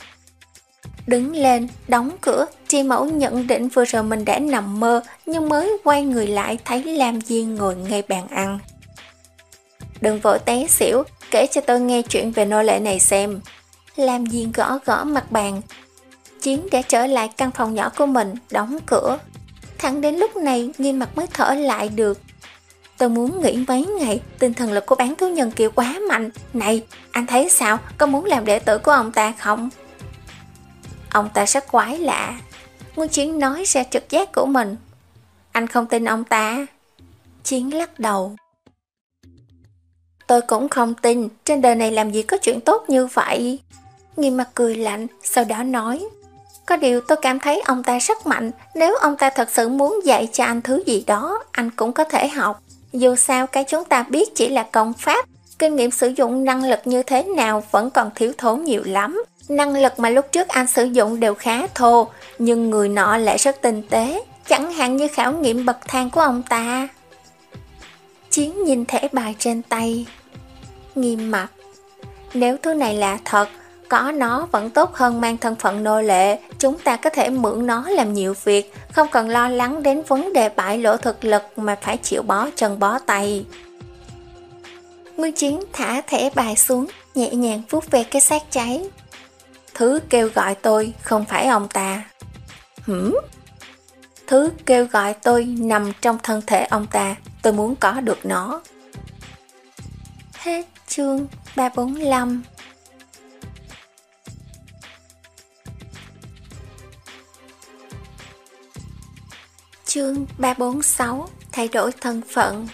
Đứng lên, đóng cửa, Tri Mẫu nhận định vừa rồi mình đã nằm mơ, nhưng mới quay người lại thấy Lam Diên ngồi ngay bàn ăn. Đừng vội té xỉu, kể cho tôi nghe chuyện về nô lệ này xem. Lam Diên gõ gõ mặt bàn. Chiến đã trở lại căn phòng nhỏ của mình, đóng cửa. Thẳng đến lúc này Nghiêm Mặc mới thở lại được. Tôi muốn nghỉ mấy ngày, tinh thần lực của bán thú nhân kia quá mạnh. Này, anh thấy sao, có muốn làm đệ tử của ông ta không? Ông ta rất quái lạ. Nguyên Chiến nói ra trực giác của mình. Anh không tin ông ta? Chiến lắc đầu. Tôi cũng không tin, trên đời này làm gì có chuyện tốt như vậy. Nghiêm mặt cười lạnh, sau đó nói. Có điều tôi cảm thấy ông ta rất mạnh, nếu ông ta thật sự muốn dạy cho anh thứ gì đó, anh cũng có thể học. Dù sao cái chúng ta biết chỉ là công pháp, kinh nghiệm sử dụng năng lực như thế nào vẫn còn thiếu thốn nhiều lắm. Năng lực mà lúc trước anh sử dụng đều khá thô, nhưng người nọ lại rất tinh tế, chẳng hạn như khảo nghiệm bậc thang của ông ta. Chiến nhìn thẻ bài trên tay. Nghiêm mặt. Nếu thứ này là thật, có nó vẫn tốt hơn mang thân phận nô lệ, chúng ta có thể mượn nó làm nhiều việc, không cần lo lắng đến vấn đề bại lộ thực lực mà phải chịu bó chân bó tay. Nguyên Chiến thả thẻ bài xuống, nhẹ nhàng vuốt về cái xác cháy. Thứ kêu gọi tôi không phải ông ta. Hửm? Thứ kêu gọi tôi nằm trong thân thể ông ta, tôi muốn có được nó. Hết chương ba trăm bốn mươi lăm. Chương ba trăm bốn mươi sáu. Thay đổi thân phận.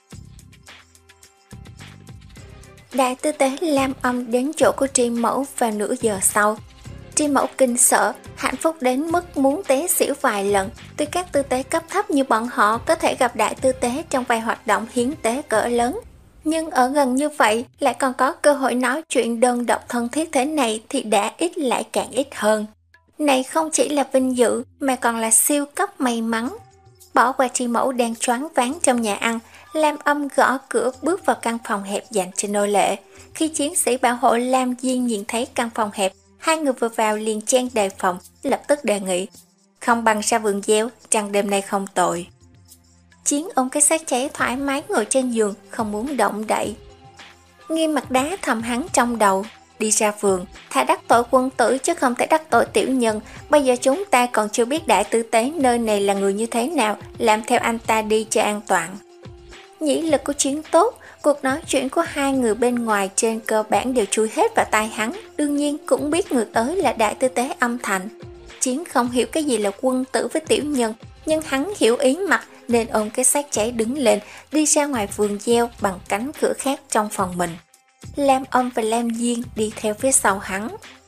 Đại tư tế Lam Âm đến chỗ của Tri Mẫu vào nửa giờ sau. Tri Mẫu kinh sợ, hạnh phúc đến mức muốn té xỉu vài lần. Tuy các tư tế cấp thấp như bọn họ có thể gặp đại tư tế trong vài hoạt động hiến tế cỡ lớn, nhưng ở gần như vậy lại còn có cơ hội nói chuyện đơn độc thân thiết thế này thì đã ít lại càng ít hơn. Này không chỉ là vinh dự mà còn là siêu cấp may mắn. Bỏ qua Tri Mẫu đang choáng váng trong nhà ăn, Lam Âm gõ cửa bước vào căn phòng hẹp dành cho nô lệ. Khi chiến sĩ bảo hộ Lam Diên nhìn thấy căn phòng hẹp, hai người vừa vào liền chen đề phòng, lập tức đề nghị. Không bằng ra vườn gieo, trăng đêm nay không tội. Chiến ôm cái xác cháy thoải mái ngồi trên giường, không muốn động đậy. Nghiêm mặt đá thầm hắn trong đầu. Đi ra vườn, thà đắc tội quân tử chứ không thể đắc tội tiểu nhân. Bây giờ chúng ta còn chưa biết đại tư tế nơi này là người như thế nào, làm theo anh ta đi cho an toàn. Nhĩ lực của Chiến tốt, cuộc nói chuyện của hai người bên ngoài trên cơ bản đều chui hết vào tai hắn, đương nhiên cũng biết người tới là đại tư tế Âm Thành. Chiến không hiểu cái gì là quân tử với tiểu nhân, nhưng hắn hiểu ý mặt nên ôm cái xác cháy đứng lên, đi ra ngoài vườn gieo bằng cánh cửa khác trong phòng mình. Lam Âm và Lam Diên đi theo phía sau hắn.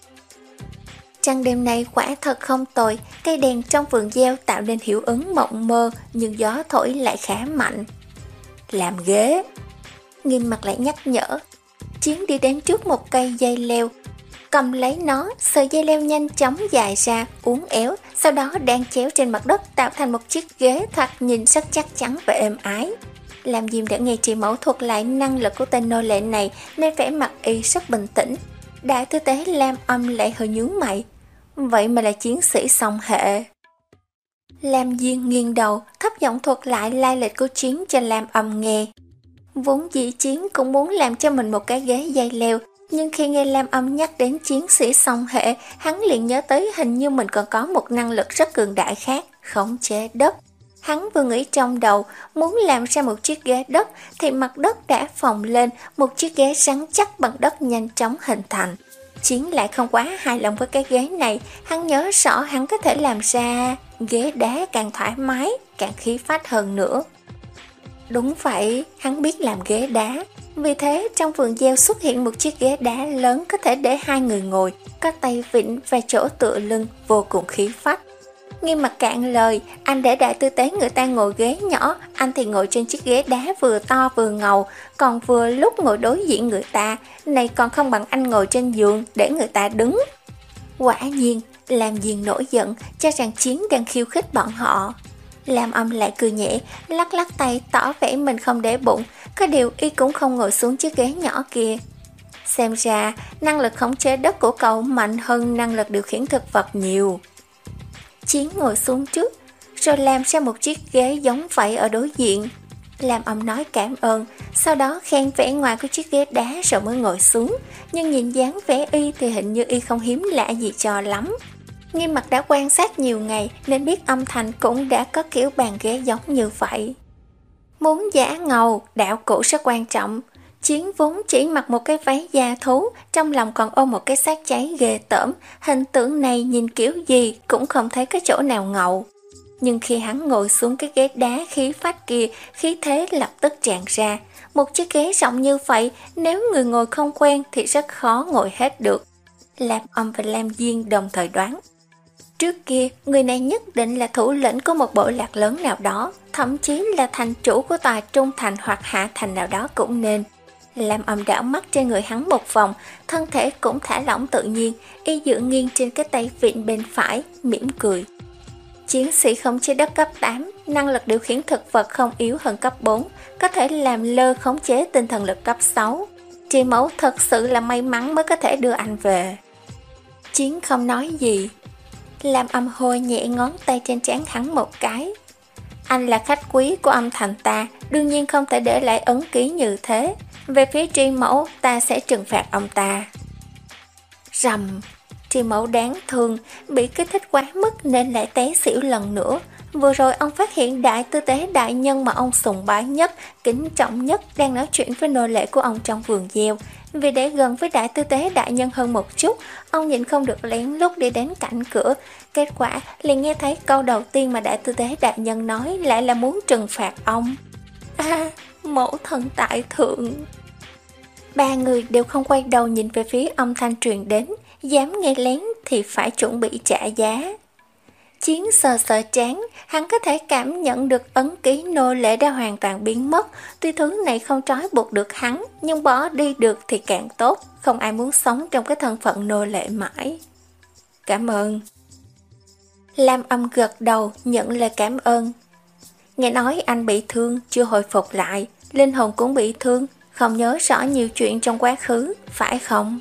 Trăng đêm nay quả thật không tồi, cây đèn trong vườn gieo tạo nên hiệu ứng mộng mơ, nhưng gió thổi lại khá mạnh. Làm ghế. Nghiêm mặt lại nhắc nhở. Chiến đi đến trước một cây dây leo, cầm lấy nó, sợi dây leo nhanh chóng dài ra, uốn éo, sau đó đang chéo trên mặt đất tạo thành một chiếc ghế thoạt nhìn rất chắc chắn và êm ái. Làm Diêm đã nghe Tri Mẫu thuật lại năng lực của tên nô lệ này nên vẻ mặt y rất bình tĩnh. Đại tư tế Lam Âm lại hơi nhướng mày. Vậy mà là chiến sĩ song hệ. Lam Diên nghiêng đầu, thấp giọng thuật lại lai lịch của Chiến cho Lam Âm nghe. Vốn dĩ Chiến cũng muốn làm cho mình một cái ghế dây leo, nhưng khi nghe Lam Âm nhắc đến chiến sĩ song hệ, hắn liền nhớ tới hình như mình còn có một năng lực rất cường đại khác, khống chế đất. Hắn vừa nghĩ trong đầu, muốn làm ra một chiếc ghế đất thì mặt đất đã phồng lên, một chiếc ghế rắn chắc bằng đất nhanh chóng hình thành. Chiến lại không quá hài lòng với cái ghế này, hắn nhớ rõ hắn có thể làm ra ghế đá càng thoải mái, càng khí phách hơn nữa. Đúng vậy, hắn biết làm ghế đá. Vì thế trong vườn gieo xuất hiện một chiếc ghế đá lớn có thể để hai người ngồi, có tay vịn và chỗ tựa lưng, vô cùng khí phách. Nghiêm mặt cạn lời, anh để đại tư tế người ta ngồi ghế nhỏ, anh thì ngồi trên chiếc ghế đá vừa to vừa ngầu, còn vừa lúc ngồi đối diện người ta, này còn không bằng anh ngồi trên giường để người ta đứng. Quả nhiên, Lam Diên nổi giận, cho rằng Chiến đang khiêu khích bọn họ. Lam Âm lại cười nhẹ, lắc lắc tay tỏ vẻ mình không để bụng, có điều y cũng không ngồi xuống chiếc ghế nhỏ kia. Xem ra, năng lực khống chế đất của cậu mạnh hơn năng lực điều khiển thực vật nhiều. Chiến ngồi xuống trước, rồi làm ra một chiếc ghế giống vậy ở đối diện. Lam Âm nói cảm ơn, sau đó khen vẻ ngoài của chiếc ghế đá rồi mới ngồi xuống, nhưng nhìn dáng vẻ y thì hình như y không hiếm lạ gì cho lắm. Nghiêm mặt đã quan sát nhiều ngày nên biết Âm Thành cũng đã có kiểu bàn ghế giống như vậy. Muốn giả ngầu, đạo cụ rất quan trọng. Chiến vốn chỉ mặc một cái váy da thú, trong lòng còn ôm một cái xác cháy ghê tởm, hình tượng này nhìn kiểu gì cũng không thấy cái chỗ nào ngầu. Nhưng khi hắn ngồi xuống cái ghế đá khí phách kia, khí thế lập tức tràn ra. Một chiếc ghế rộng như vậy, nếu người ngồi không quen thì rất khó ngồi hết được. Lam Âm và Lam Diên đồng thời đoán. Trước kia, người này nhất định là thủ lĩnh của một bộ lạc lớn nào đó, thậm chí là thành chủ của tòa trung thành hoặc hạ thành nào đó cũng nên. Lam Âm đảo mắt trên người hắn một vòng, thân thể cũng thả lỏng tự nhiên, y dựa nghiêng trên cái tay vịn bên phải, mỉm cười. Chiến sĩ khống chế đất cấp tám, năng lực điều khiển thực vật không yếu hơn cấp bốn, có thể làm lơ khống chế tinh thần lực cấp sáu. Tri Mẫu thật sự là may mắn mới có thể đưa anh về. Chiến không nói gì. Lam Âm hôi nhẹ ngón tay trên trán hắn một cái. Anh là khách quý của âm thành ta, đương nhiên không thể để lại ấn ký như thế. Về phía Tri Mẫu, ta sẽ trừng phạt ông ta. Rầm, Tri Mẫu đáng thương, bị kích thích quá mức nên lại té xỉu lần nữa. Vừa rồi ông phát hiện đại tư tế đại nhân mà ông sùng bái nhất, kính trọng nhất đang nói chuyện với nô lệ của ông trong vườn gieo. Vì để gần với đại tư tế đại nhân hơn một chút, ông nhịn không được lén lút đi đến cạnh cửa. Kết quả liền nghe thấy câu đầu tiên mà đại tư tế đại nhân nói lại là muốn trừng phạt ông. À, mẫu thần tại thượng. Ba người đều không quay đầu nhìn về phía âm thanh truyền đến, dám nghe lén thì phải chuẩn bị trả giá. Chiến sờ sờ trán, hắn có thể cảm nhận được ấn ký nô lệ đã hoàn toàn biến mất. Tuy thứ này không trói buộc được hắn, nhưng bỏ đi được thì càng tốt. Không ai muốn sống trong cái thân phận nô lệ mãi. Cảm ơn. Lam Âm gật đầu nhận lời cảm ơn. Nghe nói anh bị thương, chưa hồi phục lại, linh hồn cũng bị thương, không nhớ rõ nhiều chuyện trong quá khứ, phải không?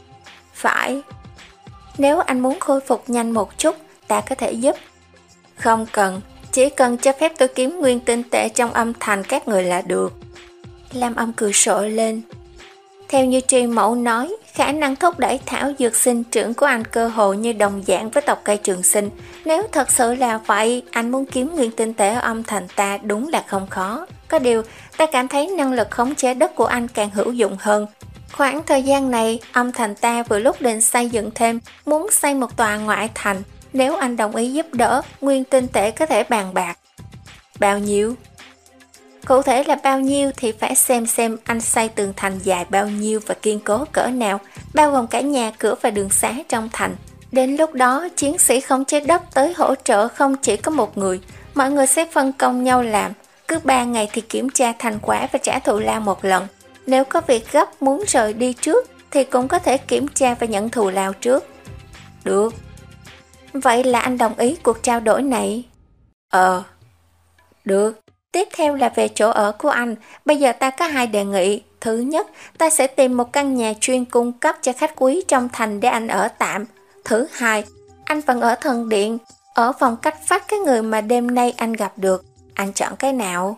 Phải. Nếu anh muốn khôi phục nhanh một chút, ta có thể giúp. Không cần, chỉ cần cho phép tôi kiếm nguyên tinh tệ trong âm thành các người là được. Lam Âm cười sội lên. Theo như Tri Mẫu nói, khả năng thúc đẩy thảo dược sinh trưởng của anh cơ hồ như đồng dạng với tộc cây trường sinh. Nếu thật sự là vậy, anh muốn kiếm nguyên tinh tệ ở âm thành ta đúng là không khó. Có điều, ta cảm thấy năng lực khống chế đất của anh càng hữu dụng hơn. Khoảng thời gian này, âm thành ta vừa lúc định xây dựng thêm, muốn xây một tòa ngoại thành. Nếu anh đồng ý giúp đỡ, nguyên tinh tệ có thể bàn bạc. Bao nhiêu? Cụ thể là bao nhiêu thì phải xem xem anh xây tường thành dài bao nhiêu và kiên cố cỡ nào, bao gồm cả nhà cửa và đường xá trong thành. Đến lúc đó, chiến sĩ khống chế đất tới hỗ trợ không chỉ có một người, mọi người sẽ phân công nhau làm. Cứ ba ngày thì kiểm tra thành quả và trả thù lao một lần. Nếu có việc gấp muốn rời đi trước thì cũng có thể kiểm tra và nhận thù lao trước. Được. Vậy là anh đồng ý cuộc trao đổi này? Ờ. Được. Tiếp theo là về chỗ ở của anh. Bây giờ ta có hai đề nghị. Thứ nhất, ta sẽ tìm một căn nhà chuyên cung cấp cho khách quý trong thành để anh ở tạm. Thứ hai, anh vẫn ở thần điện, ở phòng cách vách cái người mà đêm nay anh gặp được. Anh chọn cái nào?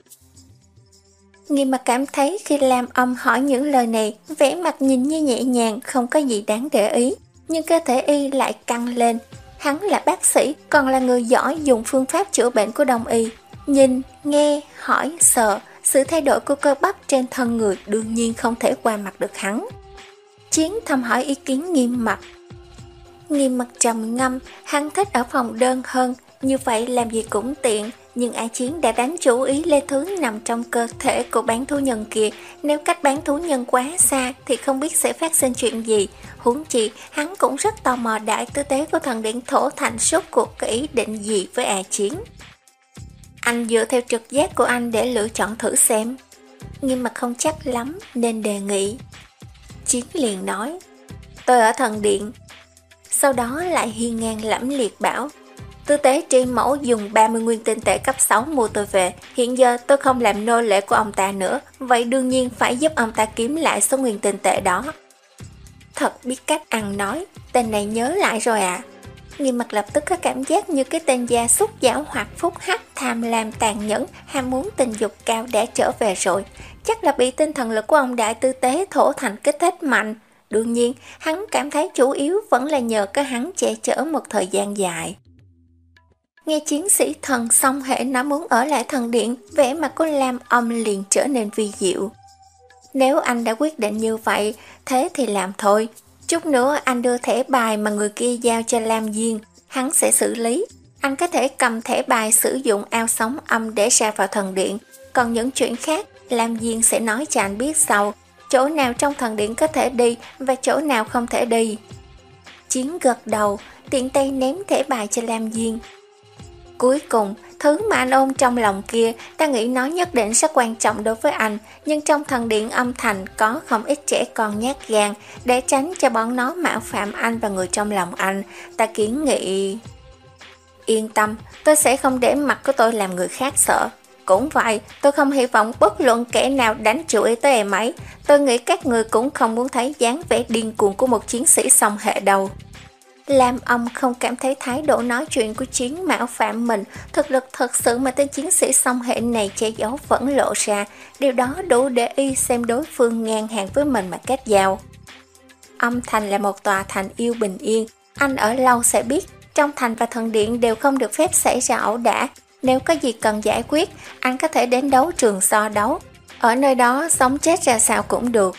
Nghiêm Mặc cảm thấy khi Lam Âm hỏi những lời này, vẻ mặt nhìn như nhẹ nhàng, không có gì đáng để ý. Nhưng cơ thể y lại căng lên. Hắn là bác sĩ, còn là người giỏi dùng phương pháp chữa bệnh của Đông y. Nhìn, nghe, hỏi, sợ, sự thay đổi của cơ bắp trên thân người đương nhiên không thể qua mặt được hắn. Chiến thăm hỏi ý kiến Nghiêm Mặc. Nghiêm Mặc trầm ngâm, hắn thích ở phòng đơn hơn, như vậy làm gì cũng tiện. Nhưng A Chiến đã đánh chú ý lên thứ nằm trong cơ thể của bán thú nhân kia. Nếu cách bán thú nhân quá xa thì không biết sẽ phát sinh chuyện gì. Huống chi hắn cũng rất tò mò đại tư tế của thần điện thổ thành suốt cuộc có ý định gì với A Chiến. Anh dựa theo trực giác của anh để lựa chọn thử xem. Nhưng mà không chắc lắm nên đề nghị. Chiến liền nói, tôi ở thần điện. Sau đó lại hiên ngang lẫm liệt bảo, tư tế Tri Mẫu dùng ba mươi nguyên tinh tệ cấp sáu mua tôi về. Hiện giờ tôi không làm nô lệ của ông ta nữa, vậy đương nhiên phải giúp ông ta kiếm lại số nguyên tinh tệ đó. Thật biết cách ăn nói, tên này nhớ lại rồi à. Nghiêm Mặc lập tức có cảm giác như cái tên gia súc giảo hoạt phúc hắc, tham lam tàn nhẫn, ham muốn tình dục cao đã trở về rồi. Chắc là bị tinh thần lực của ông đại tư tế thổ thành kích thích mạnh. Đương nhiên, hắn cảm thấy chủ yếu vẫn là nhờ có hắn che chở một thời gian dài. Nghe chiến sĩ thần song hệ nói muốn ở lại thần điện, vẻ mặt của Lam Âm liền trở nên vi diệu. Nếu anh đã quyết định như vậy, thế thì làm thôi. Chút nữa anh đưa thẻ bài mà người kia giao cho Lam Diên, hắn sẽ xử lý. Anh có thể cầm thẻ bài sử dụng ao sóng âm để ra vào thần điện. Còn những chuyện khác, Lam Diên sẽ nói cho anh biết sau. Chỗ nào trong thần điện có thể đi và chỗ nào không thể đi. Chiến gật đầu, tiện tay ném thẻ bài cho Lam Diên. Cuối cùng, thứ mà anh ôm trong lòng kia, ta nghĩ nó nhất định rất quan trọng đối với anh, nhưng trong thần điện âm thành có không ít trẻ con nhát gan, để tránh cho bọn nó mạo phạm anh và người trong lòng anh, ta kiến nghị... Yên tâm, tôi sẽ không để mặt của tôi làm người khác sợ. Cũng vậy, tôi không hy vọng bất luận kẻ nào đánh chú ý tới em ấy. Tôi nghĩ các người cũng không muốn thấy dáng vẻ điên cuồng của một chiến sĩ song hệ đâu. Lam Âm không cảm thấy thái độ nói chuyện của Chiến mạo phạm mình, thực lực thật sự mà tên chiến sĩ song hệ này che giấu vẫn lộ ra, điều đó đủ để y xem đối phương ngang hàng với mình mà kết giao. Âm thành là một tòa thành yêu bình yên, anh ở lâu sẽ biết, trong thành và thần điện đều không được phép xảy ra ẩu đả, nếu có gì cần giải quyết, anh có thể đến đấu trường so đấu, ở nơi đó sống chết ra sao cũng được.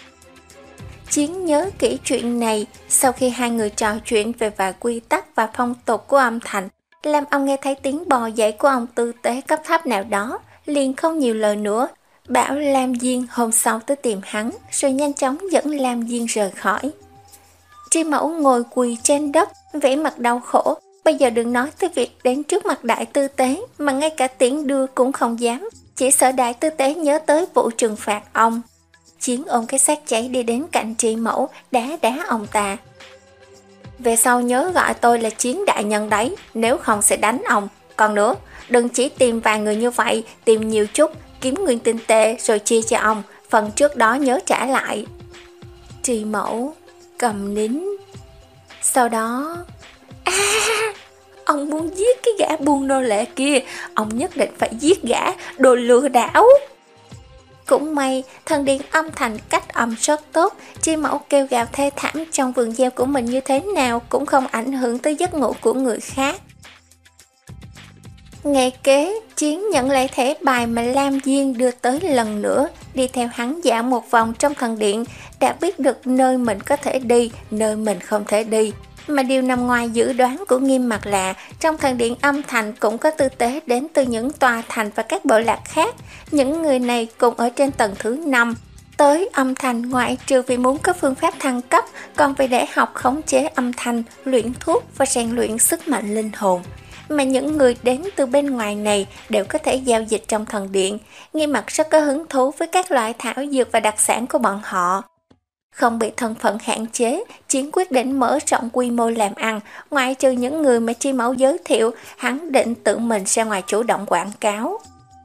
Chiến nhớ kỹ chuyện này, sau khi hai người trò chuyện về vài quy tắc và phong tục của âm thành, Lam Âm nghe thấy tiếng bò dậy của ông tư tế cấp thấp nào đó, liền không nhiều lời nữa, bảo Lam Diên hôm sau tới tìm hắn, rồi nhanh chóng dẫn Lam Diên rời khỏi. Tri Mẫu ngồi quỳ trên đất, vẻ mặt đau khổ, bây giờ đừng nói tới việc đến trước mặt đại tư tế, mà ngay cả tiễn đưa cũng không dám, chỉ sợ đại tư tế nhớ tới vụ trừng phạt ông. Chiến ôm cái xác cháy đi đến cạnh Tri Mẫu, đá đá ông ta. Về sau nhớ gọi tôi là Chiến đại nhân đấy, nếu không sẽ đánh ông. Còn nữa, đừng chỉ tìm vài người như vậy, tìm nhiều chút, kiếm nguyên tinh tệ rồi chia cho ông, phần trước đó nhớ trả lại. Tri Mẫu cầm nín. Sau đó... À, ông muốn giết cái gã buôn nô lệ kia, ông nhất định phải giết gã, đồ lừa đảo. Cũng may, thần điện âm thành cách âm rất tốt, Tri Mẫu kêu gào thê thảm trong vườn gieo của mình như thế nào cũng không ảnh hưởng tới giấc ngủ của người khác. Ngày kế, Chiến nhận lại thẻ bài mà Lam Diên đưa tới lần nữa, đi theo hắn dạo một vòng trong thần điện, đã biết được nơi mình có thể đi, nơi mình không thể đi. Mà điều nằm ngoài dự đoán của Nghiêm Mặt là trong thần điện âm thành cũng có tư tế đến từ những tòa thành và các bộ lạc khác. Những người này cùng ở trên tầng thứ năm. Tới âm thành ngoại trừ vì muốn có phương pháp thăng cấp, còn vì để học khống chế âm thanh, luyện thuốc và rèn luyện sức mạnh linh hồn. Mà những người đến từ bên ngoài này đều có thể giao dịch trong thần điện. Nghiêm Mặt rất có hứng thú với các loại thảo dược và đặc sản của bọn họ. Không bị thân phận hạn chế, Chiến quyết định mở rộng quy mô làm ăn, ngoại trừ những người mà Tri Mẫu giới thiệu, hắn định tự mình ra ngoài chủ động quảng cáo.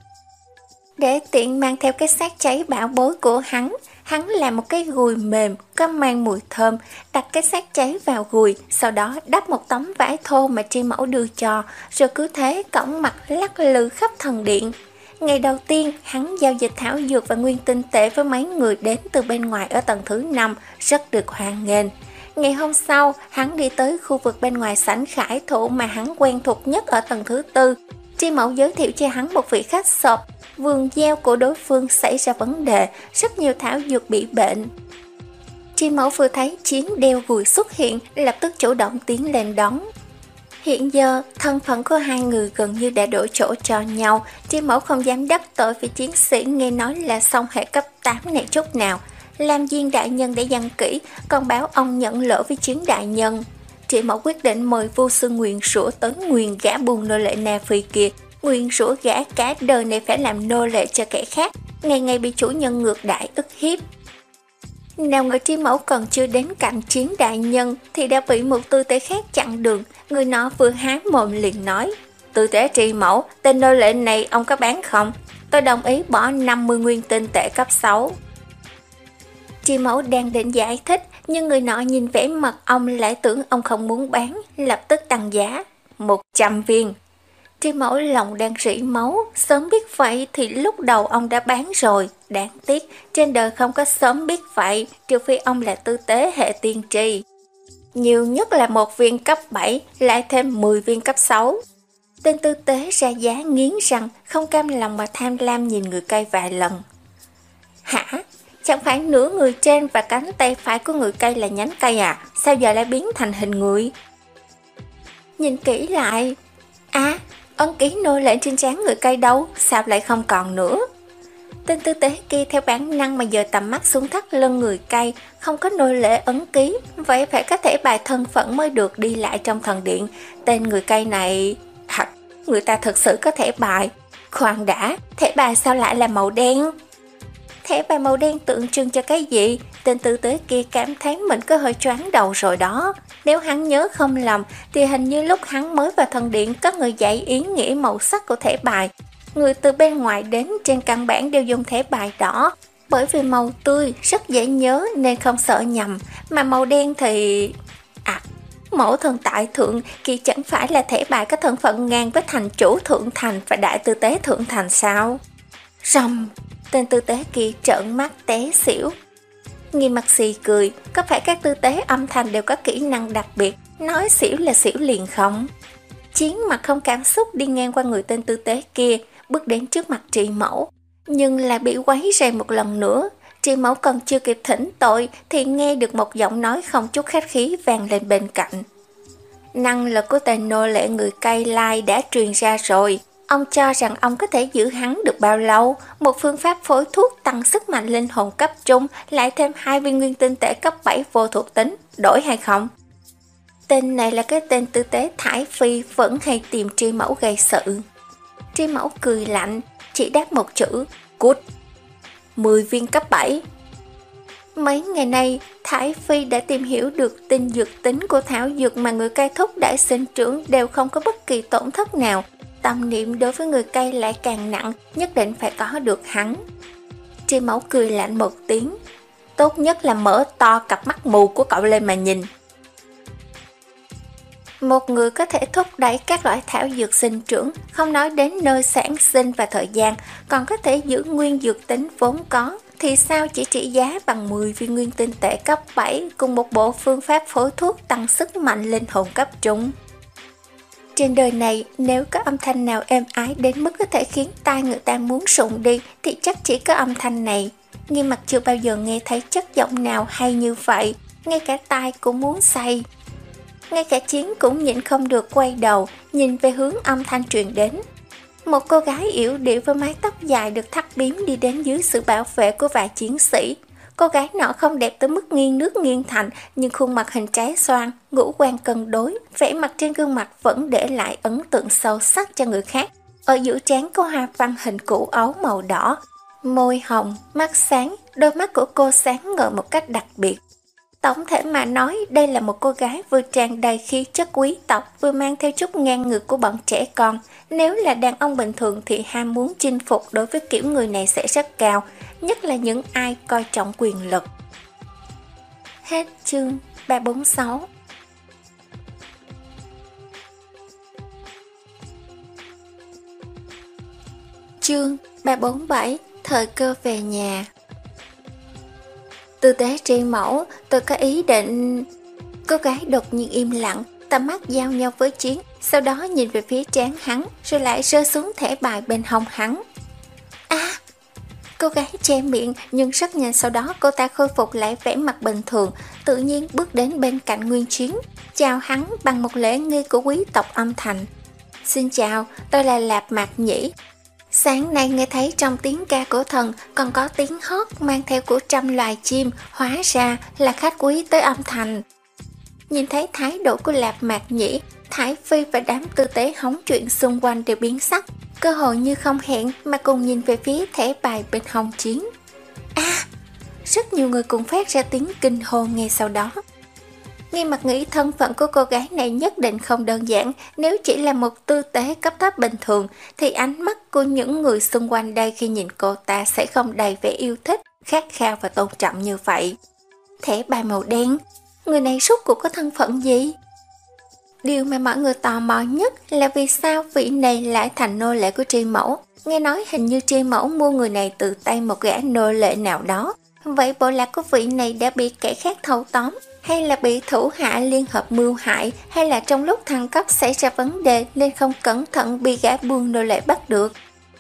Để tiện mang theo cái xác cháy bảo bối của hắn, hắn làm một cái gùi mềm, có mang mùi thơm, đặt cái xác cháy vào gùi, sau đó đắp một tấm vải thô mà Tri Mẫu đưa cho, rồi cứ thế cõng mặt lắc lư khắp thần điện. Ngày đầu tiên, hắn giao dịch thảo dược và nguyên tinh tệ với mấy người đến từ bên ngoài ở tầng thứ năm, rất được hoan nghênh. Ngày hôm sau, hắn đi tới khu vực bên ngoài sảnh khải thủ mà hắn quen thuộc nhất ở tầng thứ tư. Tri Mẫu giới thiệu cho hắn một vị khách sộp, vườn gieo của đối phương xảy ra vấn đề, rất nhiều thảo dược bị bệnh. Tri Mẫu vừa thấy Chiến đeo gùi xuất hiện, lập tức chủ động tiến lên đón. Hiện giờ, thân phận của hai người gần như đã đổi chỗ cho nhau, Tri Mẫu không dám đắc tội vì chiến sĩ nghe nói là song hệ cấp tám này chút nào. Lam Diên đại nhân đã dặn kỹ, còn báo ông nhận lỗi với Chiến đại nhân. Tri Mẫu quyết định mời vô sư nguyền rủa tới nguyền gã buôn nô lệ Na Phi kia, nguyền rủa gã cả đời này phải làm nô lệ cho kẻ khác, ngày ngày bị chủ nhân ngược đãi ức hiếp. Nào ngờ Tri Mẫu còn chưa đến cạnh Chiến đại nhân thì đã bị một tư tế khác chặn đường. Người nọ vừa há mồm liền nói: Tư tế Tri Mẫu, tên nô lệ này ông có bán không? Tôi đồng ý bỏ năm mươi nguyên tinh tệ cấp sáu. Tri Mẫu đang định giải thích, nhưng người nọ nhìn vẻ mặt ông lại tưởng ông không muốn bán, lập tức tăng giá một trăm viên. Tri Mẫu lòng đang rỉ máu, sớm biết vậy thì lúc đầu ông đã bán rồi. Đáng tiếc, trên đời không có sớm biết vậy, trừ phi ông là tư tế hệ tiên tri. Nhiều nhất là một viên cấp bảy, lại thêm mười viên cấp sáu. Tên tư tế ra giá nghiến răng, không cam lòng mà tham lam nhìn người cây vài lần. Hả? Chẳng phải nửa người trên và cánh tay phải của người cây là nhánh cây à? Sao giờ lại biến thành hình người? Nhìn kỹ lại. À, ấn ký nô lệ trên trán người cây đâu? Sao lại không còn nữa? Tên tư tế kia theo bản năng mà dời tầm mắt xuống thắt lưng người cây, không có nô lệ ấn ký, vậy phải có thể bài thân phận mới được đi lại trong thần điện. Tên người cây này... À, người ta thực sự có thể bài. Khoan đã, thẻ bài sao lại là màu đen? Thẻ bài màu đen tượng trưng cho cái gì? Tên tư tế kia cảm thấy mình có hơi choáng đầu rồi đó. Nếu hắn nhớ không lầm thì hình như lúc hắn mới vào thần điện có người dạy ý nghĩa màu sắc của thẻ bài. Người từ bên ngoài đến trên căn bản đều dùng thẻ bài đỏ, bởi vì màu tươi rất dễ nhớ nên không sợ nhầm, mà màu đen thì... À, mẫu thần tại thượng kia chẳng phải là thẻ bài có thân phận ngang với thành chủ thượng thành và đại tư tế thượng thành sao? Rầm, tên tư tế kia trợn mắt té xỉu. Nghi mặt xì cười, có phải các tư tế âm thanh đều có kỹ năng đặc biệt, nói xỉu là xỉu liền không? Chiến mặt không cảm xúc đi ngang qua người tên tư tế kia, bước đến trước mặt Trì Mẫu, nhưng lại bị quấy rầy một lần nữa. Trì Mẫu còn chưa kịp thỉnh tội thì nghe được một giọng nói không chút khách khí vang lên bên cạnh. Năng lực của tên nô lệ người cây lai đã truyền ra rồi. Ông cho rằng ông có thể giữ hắn được bao lâu? Một phương pháp phối thuốc tăng sức mạnh linh hồn cấp trung, lại thêm hai viên nguyên tinh tệ cấp bảy vô thuộc tính, đổi hay không? Tên này là cái tên tư tế Thải Phi vẫn hay tìm Tri Mẫu gây sự. Tri Mẫu cười lạnh, chỉ đáp một chữ, cút. mười viên cấp bảy. Mấy ngày nay, Thải Phi đã tìm hiểu được tinh dược tính của thảo dược mà người cây thúc đẩy sinh trưởng đều không có bất kỳ tổn thất nào. Tâm niệm đối với người cây lại càng nặng, nhất định phải có được hắn. Tri Mẫu cười lạnh một tiếng, tốt nhất là mở to cặp mắt mù của cậu lên mà nhìn. Một người có thể thúc đẩy các loại thảo dược sinh trưởng, không nói đến nơi sản sinh và thời gian, còn có thể giữ nguyên dược tính vốn có, thì sao chỉ trị giá bằng mười viên nguyên tinh tệ cấp bảy cùng một bộ phương pháp phối thuốc tăng sức mạnh linh hồn cấp trung. Trên đời này, nếu có âm thanh nào êm ái đến mức có thể khiến tai người ta muốn rụng đi, thì chắc chỉ có âm thanh này. Nghiêm Mặt chưa bao giờ nghe thấy chất giọng nào hay như vậy, ngay cả tai cũng muốn say. Ngay cả Chiến cũng nhịn không được quay đầu, nhìn về hướng âm thanh truyền đến. Một cô gái yểu điệu với mái tóc dài được thắt bím đi đến dưới sự bảo vệ của vài chiến sĩ. Cô gái nọ không đẹp tới mức nghiêng nước nghiêng thành, nhưng khuôn mặt hình trái xoan, ngũ quan cân đối, vẻ mặt trên gương mặt vẫn để lại ấn tượng sâu sắc cho người khác. Ở giữa trán có hoa văn hình củ ấu màu đỏ, môi hồng, mắt sáng, đôi mắt của cô sáng ngời một cách đặc biệt. Tổng thể mà nói, đây là một cô gái vừa tràn đầy khí chất quý tộc, vừa mang theo chút ngang ngược của bọn trẻ con. Nếu là đàn ông bình thường thì ham muốn chinh phục đối với kiểu người này sẽ rất cao, nhất là những ai coi trọng quyền lực. Hết chương ba trăm bốn mươi sáu. Chương ba trăm bốn mươi bảy. Thời cơ về nhà. Tư tế Tri Mẫu, tôi có ý định... Cô gái đột nhiên im lặng, tầm mắt giao nhau với Chiến, sau đó nhìn về phía trán hắn, rồi lại rơi xuống thẻ bài bên hông hắn. À! Cô gái che miệng, nhưng rất nhanh sau đó cô ta khôi phục lại vẻ mặt bình thường, tự nhiên bước đến bên cạnh Nguyên Chiến, chào hắn bằng một lễ nghi của quý tộc âm thành. Xin chào, tôi là Lạp Mạc Nhĩ. Sáng nay nghe thấy trong tiếng ca của thần còn có tiếng hót mang theo của trăm loài chim, hóa ra là khách quý tới âm thành. Nhìn thấy thái độ của Lạp Mạc Nhĩ, Thải Phi và đám tư tế hóng chuyện xung quanh đều biến sắc, cơ hội như không hẹn mà cùng nhìn về phía thẻ bài bên hông Chiến. À! Rất nhiều người cùng phát ra tiếng kinh hô ngay sau đó. Nghiêm Mặt nghĩ thân phận của cô gái này nhất định không đơn giản, nếu chỉ là một tư tế cấp thấp bình thường thì ánh mắt của những người xung quanh đây khi nhìn cô ta sẽ không đầy vẻ yêu thích, khát khao và tôn trọng như vậy. Thẻ bài màu đen, người này rốt cuộc có thân phận gì? Điều mà mọi người tò mò nhất là vì sao vị này lại thành nô lệ của Tri Mẫu. Nghe nói hình như Tri Mẫu mua người này từ tay một gã nô lệ nào đó. Vậy bộ lạc của vị này đã bị kẻ khác thâu tóm, hay là bị thủ hạ liên hợp mưu hại, hay là trong lúc thăng cấp xảy ra vấn đề nên không cẩn thận bị gã buôn nô lệ bắt được.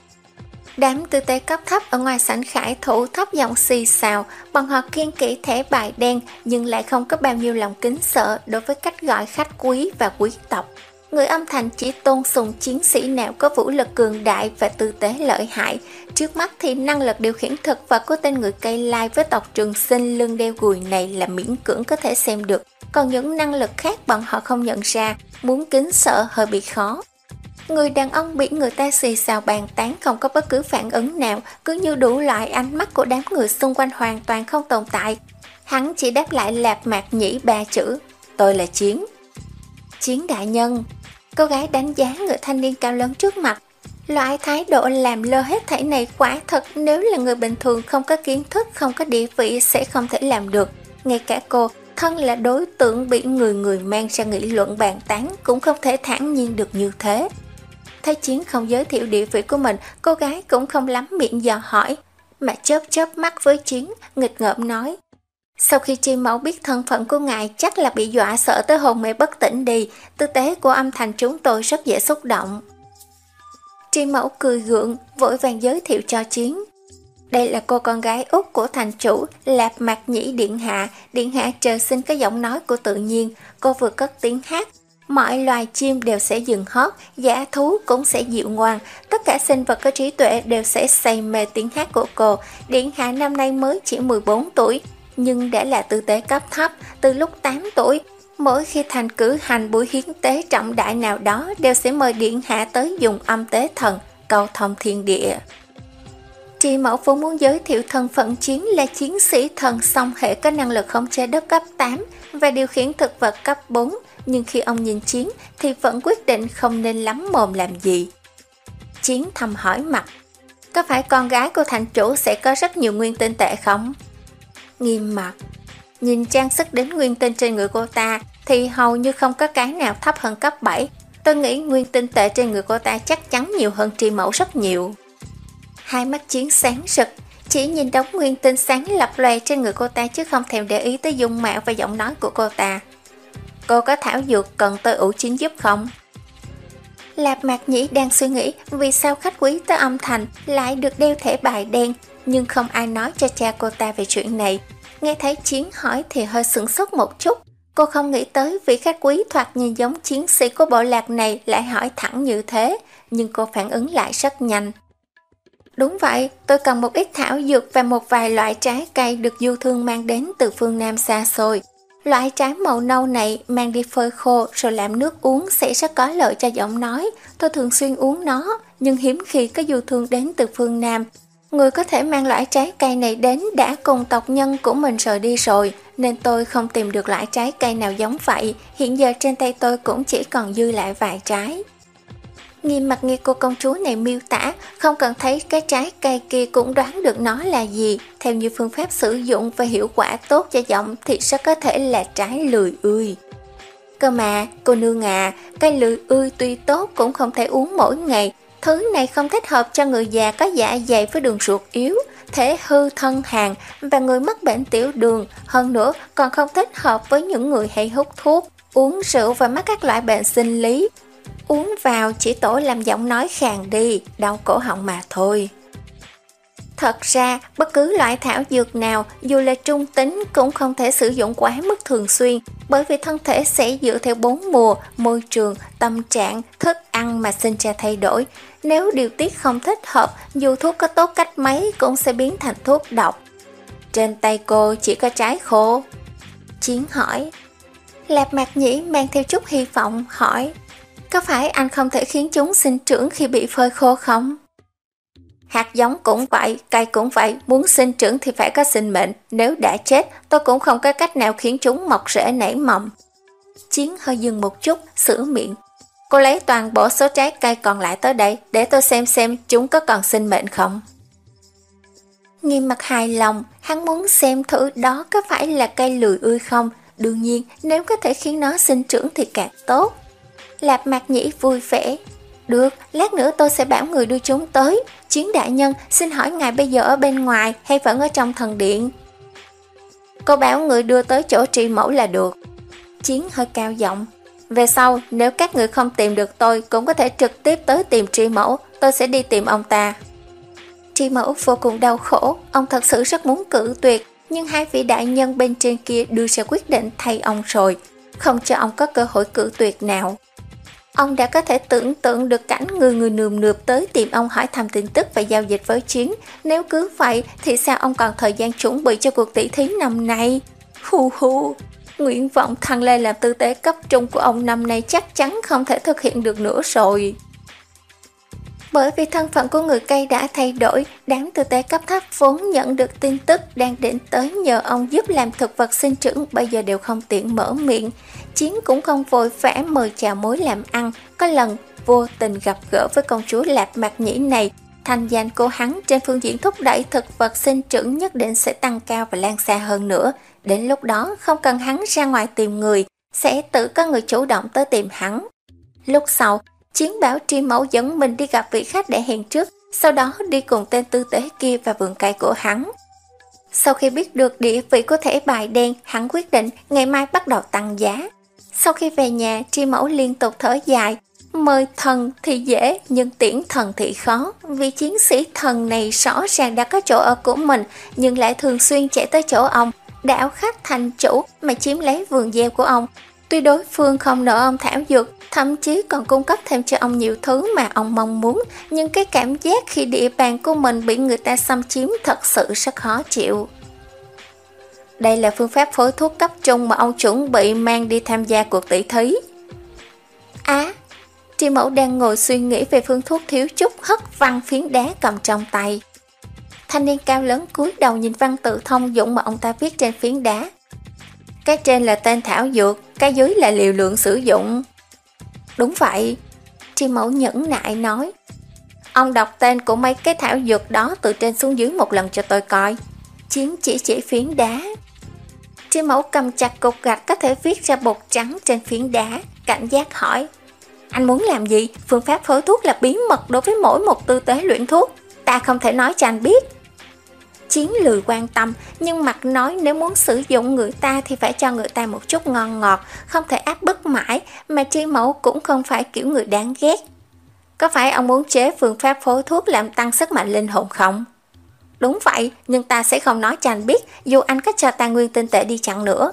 Đám tư tế cấp thấp ở ngoài sảnh khải thủ thấp giọng xì xào, bọn họ kiêng kỵ thẻ bài đen nhưng lại không có bao nhiêu lòng kính sợ đối với cách gọi khách quý và quý tộc. Người âm thành chỉ tôn sùng chiến sĩ nào có vũ lực cường đại và tư tế lợi hại. Trước mắt thì năng lực điều khiển thực vật của tên người Cây Lai với tộc Trường Sinh lưng đeo gùi này là miễn cưỡng có thể xem được, còn những năng lực khác bọn họ không nhận ra, muốn kính sợ hơi bị khó. Người đàn ông bị người ta xì xào bàn tán không có bất cứ phản ứng nào, cứ như đủ loại ánh mắt của đám người xung quanh hoàn toàn không tồn tại. Hắn chỉ đáp lại lạp mạc nhĩ ba chữ: tôi là Chiến. Chiến đại nhân. Cô gái đánh giá người thanh niên cao lớn trước mặt. Loại thái độ làm lơ hết thảy này quả thật nếu là người bình thường không có kiến thức, không có địa vị sẽ không thể làm được. Ngay cả cô, thân là đối tượng bị người người mang ra nghị luận bàn tán cũng không thể thản nhiên được như thế. Thấy Chiến không giới thiệu địa vị của mình, cô gái cũng không lắm miệng dò hỏi, mà chớp chớp mắt với Chiến, nghịch ngợm nói: sau khi Tri Mẫu biết thân phận của ngài chắc là bị dọa sợ tới hồn mê bất tỉnh đi, tư tế của âm thành chúng tôi rất dễ xúc động. Tri Mẫu cười gượng, vội vàng giới thiệu cho Chiến. Đây là cô con gái út của thành chủ, Lạp Mạc Nhĩ điện hạ. Điện hạ trời sinh có giọng nói của tự nhiên, cô vừa cất tiếng hát. Mọi loài chim đều sẽ dừng hót, dã thú cũng sẽ dịu ngoan, tất cả sinh vật có trí tuệ đều sẽ say mê tiếng hát của cô. Điện hạ năm nay mới chỉ mười bốn tuổi, nhưng đã là tư tế cấp thấp từ lúc tám tuổi. Mỗi khi thành cử hành buổi hiến tế trọng đại nào đó đều sẽ mời điện hạ tới dùng âm tế thần, cầu thông thiên địa. Tri Mẫu vốn muốn giới thiệu thân phận Chiến là chiến sĩ thần song hệ có năng lực khống chế đất cấp tám và điều khiển thực vật cấp bốn, nhưng khi ông nhìn Chiến thì vẫn quyết định không nên lắm mồm làm gì. Chiến thầm hỏi mặt: có phải con gái của thành chủ sẽ có rất nhiều nguyên tinh tệ không? Nghiêm mặt: nhìn trang sức đến nguyên tinh trên người cô ta thì hầu như không có cái nào thấp hơn cấp bảy. Tôi nghĩ nguyên tinh tệ trên người cô ta chắc chắn nhiều hơn Tri Mẫu rất nhiều. Hai mắt Chiến sáng rực, chỉ nhìn đống nguyên tinh sáng lập lòe trên người cô ta chứ không thèm để ý tới dung mạo và giọng nói của cô ta. Cô có thảo dược cần tôi ủ chín giúp không? Lạp Mạc Nhĩ đang suy nghĩ vì sao khách quý tới âm thành lại được đeo thẻ bài đen, nhưng không ai nói cho cha cô ta về chuyện này. Nghe thấy Chiến hỏi thì hơi sửng sốt một chút. Cô không nghĩ tới vị khách quý thoạt nhìn giống chiến sĩ của bộ lạc này lại hỏi thẳng như thế, nhưng cô phản ứng lại rất nhanh. Đúng vậy, tôi cần một ít thảo dược và một vài loại trái cây được du thương mang đến từ phương Nam xa xôi. Loại trái màu nâu này mang đi phơi khô rồi làm nước uống sẽ rất có lợi cho giọng nói. Tôi thường xuyên uống nó, nhưng hiếm khi có du thương đến từ phương Nam. Người có thể mang loại trái cây này đến đã cùng tộc nhân của mình rời đi rồi, nên tôi không tìm được loại trái cây nào giống vậy. Hiện giờ trên tay tôi cũng chỉ còn dư lại vài trái. Nghiêm mặt nghe cô công chúa này miêu tả, không cần thấy cái trái cây kia cũng đoán được nó là gì. Theo như phương pháp sử dụng và hiệu quả tốt cho giọng thì rất có thể là trái lười ươi. Cơ mà, cô nương à, cây lười ươi tuy tốt cũng không thể uống mỗi ngày. Thứ này không thích hợp cho người già có dạ dày với đường ruột yếu, thể hư thân hàn và người mắc bệnh tiểu đường. Hơn nữa còn không thích hợp với những người hay hút thuốc, uống rượu và mắc các loại bệnh sinh lý. Uống vào chỉ tổ làm giọng nói khàn đi, đau cổ họng mà thôi. Thật ra, bất cứ loại thảo dược nào, dù là trung tính cũng không thể sử dụng quá mức thường xuyên, bởi vì thân thể sẽ dựa theo bốn mùa, môi trường, tâm trạng, thức ăn mà sinh ra thay đổi. Nếu điều tiết không thích hợp, dù thuốc có tốt cách mấy cũng sẽ biến thành thuốc độc. Trên tay cô chỉ có trái khô. Chiến hỏi. Lạp Mạc Nhĩ mang theo chút hy vọng hỏi: có phải anh không thể khiến chúng sinh trưởng khi bị phơi khô không? Hạt giống cũng vậy, cây cũng vậy, muốn sinh trưởng thì phải có sinh mệnh. Nếu đã chết, tôi cũng không có cách nào khiến chúng mọc rễ nảy mầm. Chiến hơi dừng một chút, sửa miệng. Cô lấy toàn bộ số trái cây còn lại tới đây, để tôi xem xem chúng có còn sinh mệnh không. Nghiêm mặt hài lòng, hắn muốn xem thử đó có phải là cây lười ươi không. Đương nhiên, nếu có thể khiến nó sinh trưởng thì càng tốt. Lạp Mạc Nhĩ vui vẻ. Được, lát nữa tôi sẽ bảo người đưa chúng tới. Chiến đại nhân, xin hỏi ngài bây giờ ở bên ngoài hay vẫn ở trong thần điện? Cô bảo người đưa tới chỗ tri mẫu là được. Chiến hơi cao giọng. Về sau, nếu các người không tìm được tôi, cũng có thể trực tiếp tới tìm tri mẫu, tôi sẽ đi tìm ông ta. Tri mẫu vô cùng đau khổ, ông thật sự rất muốn cự tuyệt, nhưng hai vị đại nhân bên trên kia đưa ra quyết định thay ông rồi, không cho ông có cơ hội cự tuyệt nào. Ông đã có thể tưởng tượng được cảnh người người nườm nượp tới tìm ông hỏi thăm tin tức và giao dịch với Chiến. Nếu cứ vậy thì sao ông còn thời gian chuẩn bị cho cuộc tỷ thí năm nay? Hu hu, nguyện vọng thăng lên làm tư tế cấp trung của ông năm nay chắc chắn không thể thực hiện được nữa rồi. Bởi vì thân phận của người cây đã thay đổi, đám tư tế cấp thấp vốn nhận được tin tức đang đến tới nhờ ông giúp làm thực vật sinh trưởng bây giờ đều không tiện mở miệng. Chiến cũng không vội vã mời chào mối làm ăn, có lần vô tình gặp gỡ với công chúa Lạp Mạc Nhĩ này, thành danh của hắn trên phương diện thúc đẩy thực vật sinh trưởng nhất định sẽ tăng cao và lan xa hơn nữa. Đến lúc đó không cần hắn ra ngoài tìm người, sẽ tự có người chủ động tới tìm hắn. Lúc sau, Chiến bảo tri mẫu dẫn mình đi gặp vị khách để hẹn trước, sau đó đi cùng tên tư tế kia và vườn cây của hắn. Sau khi biết được địa vị của thẻ bài đen, hắn quyết định ngày mai bắt đầu tăng giá. Sau khi về nhà, tri mẫu liên tục thở dài. Mời thần thì dễ, nhưng tiễn thần thì khó. Vì chiến sĩ thần này rõ ràng đã có chỗ ở của mình, nhưng lại thường xuyên chạy tới chỗ ông, đảo khách thành chủ mà chiếm lấy vườn gieo của ông. Tuy đối phương không nợ ông thảo dược, thậm chí còn cung cấp thêm cho ông nhiều thứ mà ông mong muốn, nhưng cái cảm giác khi địa bàn của mình bị người ta xâm chiếm thật sự rất khó chịu. Đây là phương pháp phối thuốc cấp trung mà ông chuẩn bị mang đi tham gia cuộc tỷ thí. Á, tri mẫu đang ngồi suy nghĩ về phương thuốc thiếu chút hất văng phiến đá cầm trong tay. Thanh niên cao lớn cúi đầu nhìn văn tự thông dụng mà ông ta viết trên phiến đá. Cái trên là tên thảo dược, cái dưới là liều lượng sử dụng. Đúng vậy, tri mẫu nhẫn nại nói. Ông đọc tên của mấy cái thảo dược đó từ trên xuống dưới một lần cho tôi coi. Chiến chỉ chỉ phiến đá. Tri mẫu cầm chặt cục gạch có thể viết ra bột trắng trên phiến đá, cảnh giác hỏi. Anh muốn làm gì? Phương pháp phối thuốc là bí mật đối với mỗi một tư tế luyện thuốc, ta không thể nói cho anh biết. Chiến lười quan tâm, nhưng mặt nói nếu muốn sử dụng người ta thì phải cho người ta một chút ngon ngọt, không thể áp bức mãi, mà tri mẫu cũng không phải kiểu người đáng ghét. Có phải ông muốn chế phương pháp phối thuốc làm tăng sức mạnh linh hồn không? Đúng vậy, nhưng ta sẽ không nói cho anh biết, dù anh có cho ta nguyên tinh tệ đi chăng nữa.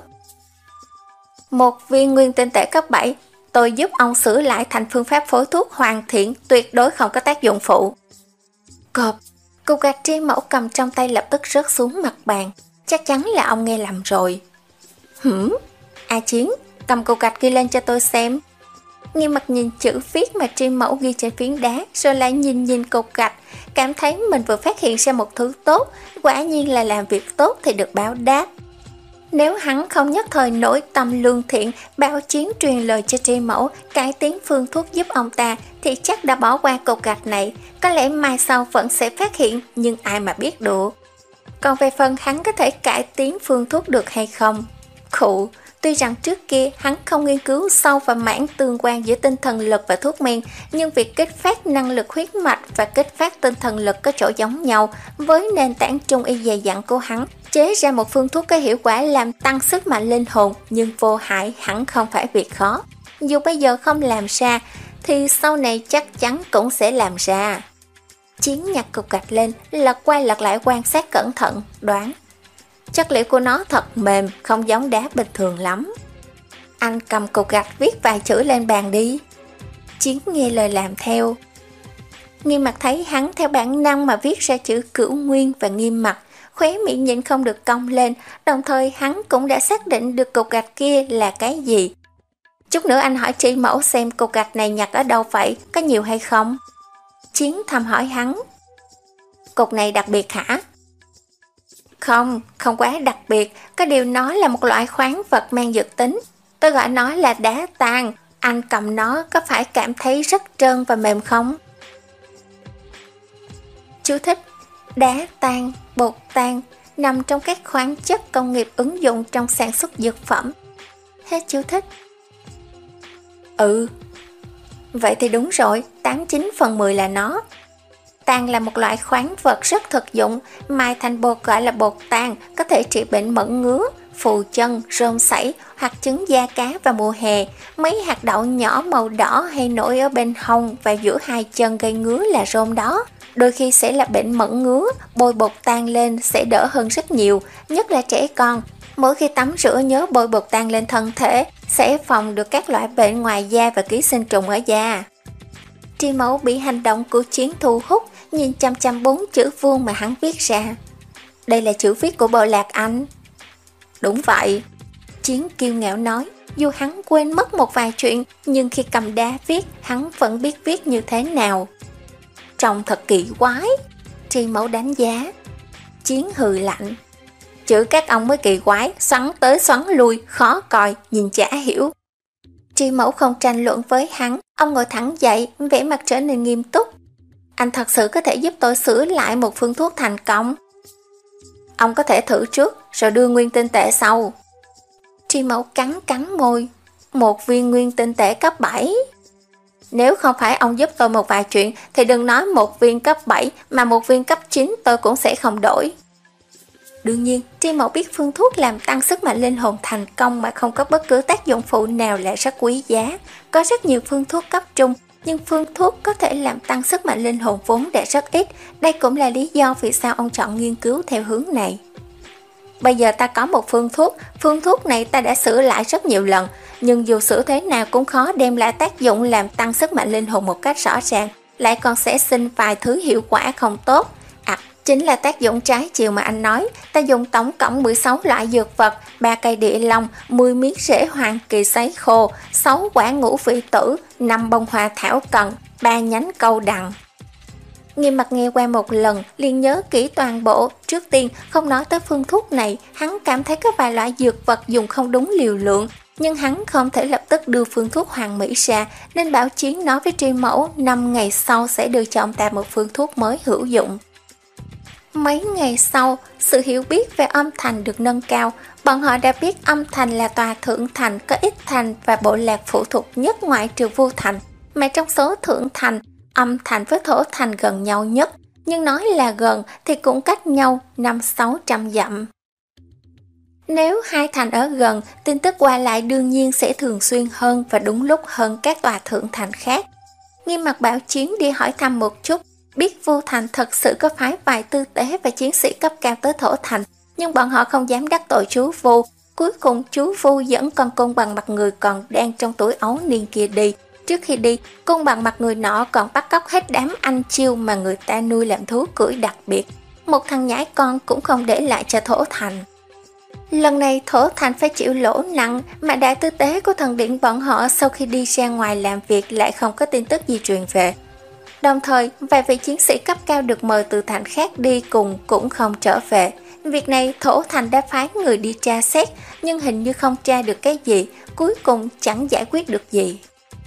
Một viên nguyên tinh tệ cấp bảy, tôi giúp ông sửa lại thành phương pháp phối thuốc hoàn thiện, tuyệt đối không có tác dụng phụ. Cộp, cục gạch tri mẫu cầm trong tay lập tức rớt xuống mặt bàn. Chắc chắn là ông nghe lầm rồi. Hửm, A Chiến, cầm cục gạch kia lên cho tôi xem. Nghiêm mặt nhìn chữ viết mà tri mẫu ghi trên phiến đá, rồi lại nhìn nhìn cục gạch, cảm thấy mình vừa phát hiện ra một thứ tốt, quả nhiên là làm việc tốt thì được báo đáp. Nếu hắn không nhất thời nổi tâm lương thiện, báo Chiến truyền lời cho tri mẫu, cải tiến phương thuốc giúp ông ta, thì chắc đã bỏ qua cục gạch này, có lẽ mai sau vẫn sẽ phát hiện, nhưng ai mà biết được. Còn về phần hắn có thể cải tiến phương thuốc được hay không? Khụ, tuy rằng trước kia hắn không nghiên cứu sâu và mảng tương quan giữa tinh thần lực và thuốc men, nhưng việc kích phát năng lực huyết mạch và kích phát tinh thần lực có chỗ giống nhau. Với nền tảng trung y dày dặn của hắn, chế ra một phương thuốc có hiệu quả làm tăng sức mạnh linh hồn nhưng vô hại hẳn không phải việc khó. Dù bây giờ không làm ra, thì sau này chắc chắn cũng sẽ làm ra. Chiến nhặt cục gạch lên, lật qua lật lại quan sát cẩn thận, đoán. Chất liệu của nó thật mềm, không giống đá bình thường lắm. Anh cầm cục gạch viết vài chữ lên bàn đi. Chiến nghe lời làm theo. Nghiêm mặt thấy hắn theo bản năng mà viết ra chữ Cửu Nguyên và Nghiêm mặt, khóe miệng nhìn không được cong lên, đồng thời hắn cũng đã xác định được cục gạch kia là cái gì. Chút nữa anh hỏi tri mẫu xem cục gạch này nhặt ở đâu vậy, có nhiều hay không? Chiến thầm hỏi hắn. Cục này đặc biệt hả? Không, không quá đặc biệt, có điều nó là một loại khoáng vật mang dược tính. Tôi gọi nó là đá tang, anh cầm nó có phải cảm thấy rất trơn và mềm không? Chú thích: đá tang, bột tang nằm trong các khoáng chất công nghiệp ứng dụng trong sản xuất dược phẩm. Hết chú thích. Ừ, vậy thì đúng rồi, tám chín phần mười là nó. tàn là một loại khoáng vật rất thực dụng, mài thành bột gọi là bột tàn, có thể trị bệnh mẩn ngứa, phù chân, rôm sảy hoặc chứng da cá vào mùa hè. Mấy hạt đậu nhỏ màu đỏ hay nổi ở bên hông và giữa hai chân gây ngứa là rôm đó. Đôi khi sẽ là bệnh mẩn ngứa, bôi bột tàn lên sẽ đỡ hơn rất nhiều, nhất là trẻ con. Mỗi khi tắm rửa nhớ bôi bột tàn lên thân thể, sẽ phòng được các loại bệnh ngoài da và ký sinh trùng ở da. Tri Mẫu bị hành động của Chiến thu hút, nhìn chăm chăm bốn chữ vuông mà hắn viết ra. Đây là chữ viết của bộ lạc anh. Đúng vậy, Chiến kiêu ngạo nói, dù hắn quên mất một vài chuyện, nhưng khi cầm đá viết, hắn vẫn biết viết như thế nào. Trông thật kỳ quái, Tri Mẫu đánh giá. Chiến hừ lạnh. Chữ các ông mới kỳ quái, xoắn tới xoắn lui, khó coi, nhìn chả hiểu. Tri Mẫu không tranh luận với hắn, ông ngồi thẳng dậy, vẻ mặt trở nên nghiêm túc. Anh thật sự có thể giúp tôi sửa lại một phương thuốc thành công. Ông có thể thử trước, rồi đưa nguyên tinh tệ sau. Tri Mẫu cắn cắn môi. Một viên nguyên tinh tệ cấp bảy. Nếu không phải ông giúp tôi một vài chuyện, thì đừng nói một viên cấp bảy, mà một viên cấp chín tôi cũng sẽ không đổi. Đương nhiên, Tri Mẫu biết phương thuốc làm tăng sức mạnh linh hồn thành công mà không có bất cứ tác dụng phụ nào là rất quý giá. Có rất nhiều phương thuốc cấp trung, nhưng phương thuốc có thể làm tăng sức mạnh linh hồn vốn đã rất ít. Đây cũng là lý do vì sao ông chọn nghiên cứu theo hướng này. Bây giờ ta có một phương thuốc, phương thuốc này ta đã sửa lại rất nhiều lần, nhưng dù sửa thế nào cũng khó đem lại tác dụng làm tăng sức mạnh linh hồn một cách rõ ràng, lại còn sẽ sinh vài thứ hiệu quả không tốt. À, chính là tác dụng trái chiều mà anh nói. Ta dùng tổng cộng mười sáu loại dược vật, ba cây địa long, mười miếng rễ hoàng kỳ sấy khô, sáu quả ngũ vị tử, năm bông hoa thảo cần, ba nhánh câu đằng. Nghiêm Mặt nghe qua một lần, liền nhớ kỹ toàn bộ. Trước tiên, không nói tới phương thuốc này, hắn cảm thấy có vài loại dược vật dùng không đúng liều lượng, nhưng hắn không thể lập tức đưa phương thuốc hoàn mỹ ra, nên bảo Chiến nói với Tri Mẫu năm ngày sau sẽ đưa cho ông ta một phương thuốc mới hữu dụng. Mấy ngày sau, sự hiểu biết về âm thành được nâng cao. Bọn họ đã biết âm thành là tòa thượng thành có ít thành và bộ lạc phụ thuộc nhất ngoại trừ Vu thành, mà trong số thượng thành, âm thành với thổ thành gần nhau nhất, nhưng nói là gần thì cũng cách nhau năm sáu trăm dặm. Nếu hai thành ở gần, tin tức qua lại đương nhiên sẽ thường xuyên hơn và đúng lúc hơn các tòa thượng thành khác. Nghiêm Mặt bảo Chiến đi hỏi thăm một chút, biết Vu thành thật sự có phái vài tư tế và chiến sĩ cấp cao tới thổ thành, nhưng bọn họ không dám đắc tội chú Vu. Cuối cùng chú Vu dẫn con côn bằng mặt người còn đang trong tuổi ấu niên kia đi. Trước khi đi, côn bằng mặt người nọ còn bắt cóc hết đám anh chiêu mà người ta nuôi làm thú cưỡi đặc biệt. Một thằng nhãi con cũng không để lại cho thổ thành. Lần này thổ thành phải chịu lỗ nặng, mà đại tư tế của thần điện bọn họ sau khi đi ra ngoài làm việc lại không có tin tức gì truyền về. Đồng thời, vài vị chiến sĩ cấp cao được mời từ thành khác đi cùng cũng không trở về. Việc này thổ thành đã phái người đi tra xét, nhưng hình như không tra được cái gì, cuối cùng chẳng giải quyết được gì.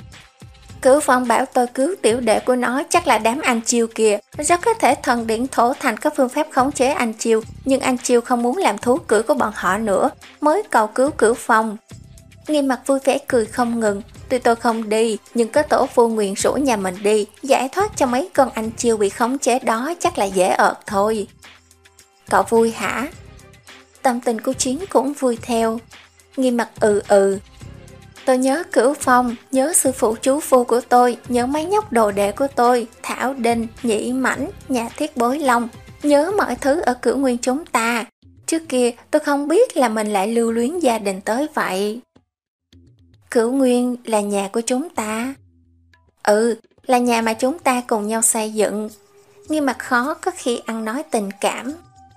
Cửu Phong bảo tôi cứu tiểu đệ của nó, chắc là đám anh chiêu kìa. Rất có thể thần điện thổ thành có phương pháp khống chế anh chiêu, nhưng anh chiêu không muốn làm thú cưỡi của bọn họ nữa, mới cầu cứu Cửu Phong. Nghiêm Mặt vui vẻ cười không ngừng. Tuy tôi không đi, nhưng có tổ Vu nguyện rủ nhà mình đi, giải thoát cho mấy con anh chiêu bị khống chế đó chắc là dễ ợt thôi. Cậu vui hả? Tâm tình của Chiến cũng vui theo. Nghiêm Mặt ừ ừ. Tôi nhớ Cửu Phong, nhớ sư phụ chú Vu của tôi, nhớ mấy nhóc đồ đệ của tôi, Thảo Đinh, Nhĩ Mãnh, nhà Thiết Bối Long, nhớ mọi thứ ở Cửu Nguyên chúng ta. Trước kia tôi không biết là mình lại lưu luyến gia đình tới vậy. Cửu Nguyên là nhà của chúng ta. Ừ, là nhà mà chúng ta cùng nhau xây dựng. Nghiêm Mặt khó có khi ăn nói tình cảm.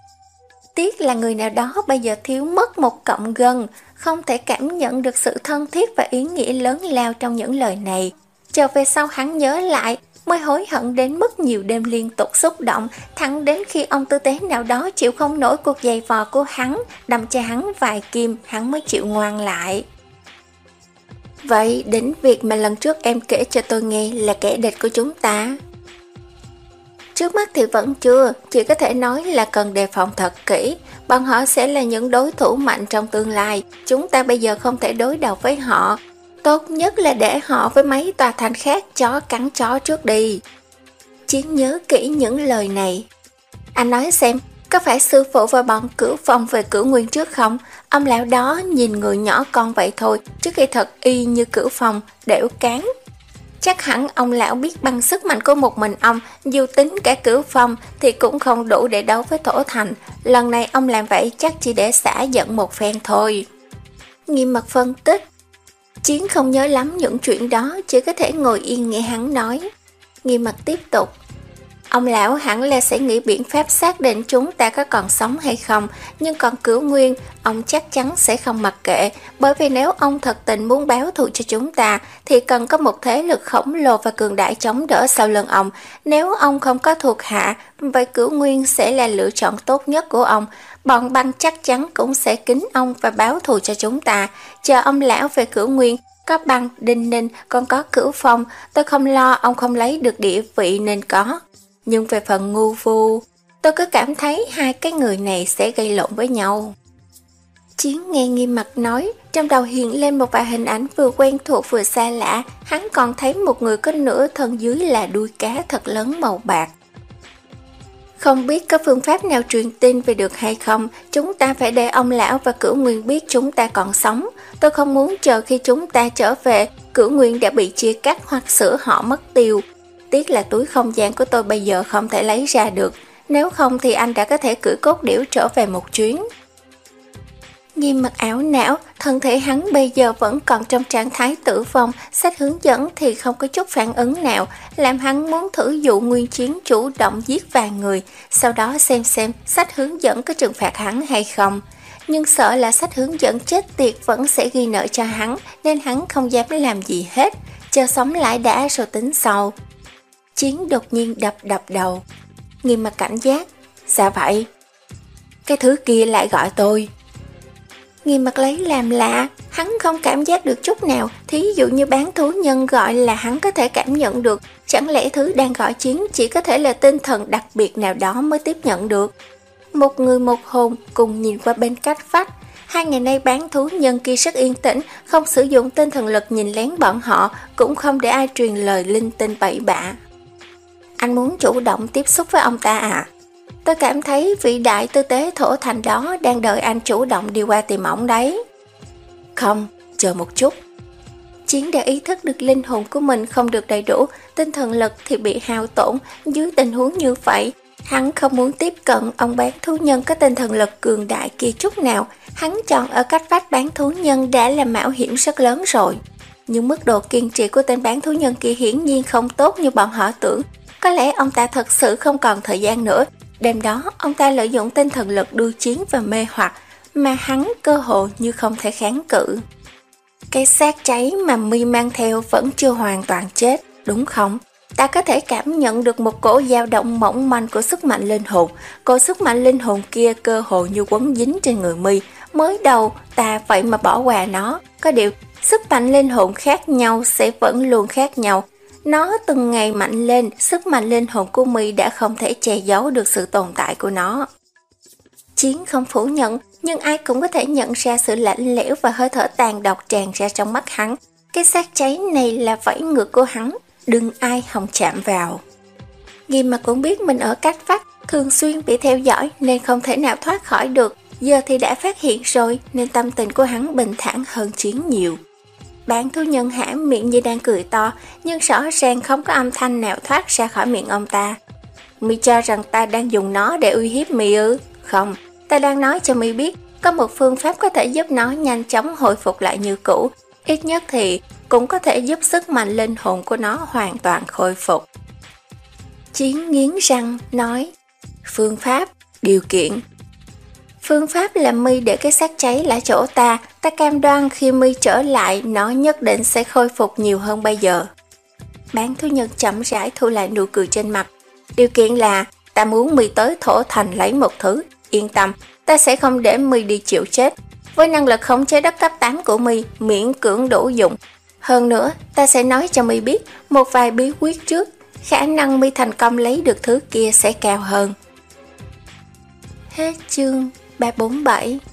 Tiếc là người nào đó bây giờ thiếu mất một cọng gân, không thể cảm nhận được sự thân thiết và ý nghĩa lớn lao trong những lời này. Chờ về sau hắn nhớ lại, mới hối hận đến mức nhiều đêm liên tục xúc động, thẳng đến khi ông tư tế nào đó chịu không nổi cuộc giày vò của hắn, đâm cho hắn vài kim, hắn mới chịu ngoan lại. Vậy đến việc mà lần trước em kể cho tôi nghe là kẻ địch của chúng ta. Trước mắt thì vẫn chưa, chỉ có thể nói là cần đề phòng thật kỹ. Bọn họ sẽ là những đối thủ mạnh trong tương lai. Chúng ta bây giờ không thể đối đầu với họ. Tốt nhất là để họ với mấy tòa thành khác chó cắn chó trước đi. Chiến nhớ kỹ những lời này. Anh nói xem, có phải sư phụ và bọn Cửu Phong về Cửu Nguyên trước không? Ông lão đó nhìn người nhỏ con vậy thôi, trước khi thật y như Cửu Phong, đểu cán. Chắc hẳn ông lão biết bằng sức mạnh của một mình ông, dù tính cả Cửu Phong thì cũng không đủ để đấu với Thổ Thành. Lần này ông làm vậy chắc chỉ để xả giận một phen thôi. Nghiêm mặt phân tích. Chiến không nhớ lắm những chuyện đó, chỉ có thể ngồi yên nghe hắn nói. Nghiêm mặt tiếp tục. Ông lão hẳn là sẽ nghĩ biện pháp xác định chúng ta có còn sống hay không, nhưng còn Cửu Nguyên, ông chắc chắn sẽ không mặc kệ, bởi vì nếu ông thật tình muốn báo thù cho chúng ta, thì cần có một thế lực khổng lồ và cường đại chống đỡ sau lưng ông. Nếu ông không có thuộc hạ, vậy Cửu Nguyên sẽ là lựa chọn tốt nhất của ông. Bọn băng chắc chắn cũng sẽ kính ông và báo thù cho chúng ta. Chờ ông lão về Cửu Nguyên, có băng, đinh ninh, còn có Cửu Phong, tôi không lo ông không lấy được địa vị nên có. Nhưng về phần ngu vu, tôi cứ cảm thấy hai cái người này sẽ gây lộn với nhau. Chiến nghe Nghiêm mặt nói, trong đầu hiện lên một vài hình ảnh vừa quen thuộc vừa xa lạ. Hắn còn thấy một người có nửa thân dưới là đuôi cá thật lớn màu bạc. Không biết có phương pháp nào truyền tin về được hay không, chúng ta phải để ông lão và Cửu Nguyên biết chúng ta còn sống. Tôi không muốn chờ khi chúng ta trở về, Cửu Nguyên đã bị chia cắt hoặc sửa họ mất tiêu. Tiếc là túi không gian của tôi bây giờ không thể lấy ra được, nếu không thì anh đã có thể cưỡi cốt điểu trở về một chuyến. Nghiêm mặt ảo não, thân thể hắn bây giờ vẫn còn trong trạng thái tử vong, sách hướng dẫn thì không có chút phản ứng nào, làm hắn muốn thử dụ Nguyên Chiến chủ động giết vài người, sau đó xem xem sách hướng dẫn có trừng phạt hắn hay không. Nhưng sợ là sách hướng dẫn chết tiệt vẫn sẽ ghi nợ cho hắn, nên hắn không dám làm gì hết, chờ sống lại đã rồi tính sau. Chiến đột nhiên đập đập đầu. Nghiêm mặt cảnh giác. Sao vậy? Cái thứ kia lại gọi tôi. Nghiêm mặt lấy làm lạ, hắn không cảm giác được chút nào. Thí dụ như bán thú nhân gọi là hắn có thể cảm nhận được, chẳng lẽ thứ đang gọi Chiến chỉ có thể là tinh thần đặc biệt nào đó mới tiếp nhận được. Một người một hồn cùng nhìn qua bên cách vách. Hai ngày nay bán thú nhân kia rất yên tĩnh, không sử dụng tinh thần lực nhìn lén bọn họ, cũng không để ai truyền lời linh tinh bậy bạ. Anh muốn chủ động tiếp xúc với ông ta à? Tôi cảm thấy vị đại tư tế Thổ Thành đó đang đợi anh chủ động đi qua tìm ổng đấy. Không, chờ một chút. Chiến đã ý thức được linh hồn của mình không được đầy đủ, tinh thần lực thì bị hao tổn. Dưới tình huống như vậy, hắn không muốn tiếp cận ông bán thú nhân có tinh thần lực cường đại kia chút nào. Hắn chọn ở cách vách bán thú nhân đã là mạo hiểm rất lớn rồi. Nhưng mức độ kiên trì của tên bán thú nhân kia hiển nhiên không tốt như bọn họ tưởng. Có lẽ ông ta thật sự không còn thời gian nữa. Đêm đó, ông ta lợi dụng tinh thần lực đưa Chiến và mê hoặc, mà hắn cơ hội như không thể kháng cự. Cái xác cháy mà Mi mang theo vẫn chưa hoàn toàn chết, đúng không? Ta có thể cảm nhận được một cổ dao động mỏng manh của sức mạnh linh hồn. Cổ sức mạnh linh hồn kia cơ hội như quấn dính trên người Mi. Mới đầu, ta vậy mà bỏ qua nó. Có điều, sức mạnh linh hồn khác nhau sẽ vẫn luôn khác nhau. Nó từng ngày mạnh lên, sức mạnh linh hồn của Mi đã không thể che giấu được sự tồn tại của nó. Chiến không phủ nhận, nhưng ai cũng có thể nhận ra sự lạnh lẽo và hơi thở tàn độc tràn ra trong mắt hắn. Cái xác cháy này là vẫy ngược của hắn, đừng ai hòng chạm vào. Nghiêm mà cũng biết mình ở cách vách, thường xuyên bị theo dõi nên không thể nào thoát khỏi được. Giờ thì đã phát hiện rồi nên tâm tình của hắn bình thản hơn Chiến nhiều. Bán thú nhân hả miệng như đang cười to, nhưng rõ ràng không có âm thanh nào thoát ra khỏi miệng ông ta. Mi cho rằng ta đang dùng nó để uy hiếp Mi ư? Không, ta đang nói cho Mi biết có một phương pháp có thể giúp nó nhanh chóng hồi phục lại như cũ. Ít nhất thì cũng có thể giúp sức mạnh linh hồn của nó hoàn toàn khôi phục. Chiến nghiến răng nói, phương pháp, điều kiện. Phương pháp là Mi để cái xác cháy lại chỗ ta, ta cam đoan khi Mi trở lại nó nhất định sẽ khôi phục nhiều hơn bây giờ. Bán thú nhân chậm rãi thu lại nụ cười trên mặt. Điều kiện là ta muốn Mi tới Thổ Thành lấy một thứ, yên tâm, ta sẽ không để Mi đi chịu chết. Với năng lực khống chế đất cấp tám của Mi, miễn cưỡng đủ dụng. Hơn nữa, ta sẽ nói cho Mi biết một vài bí quyết trước, khả năng Mi thành công lấy được thứ kia sẽ cao hơn. Hết chương ba bốn bảy.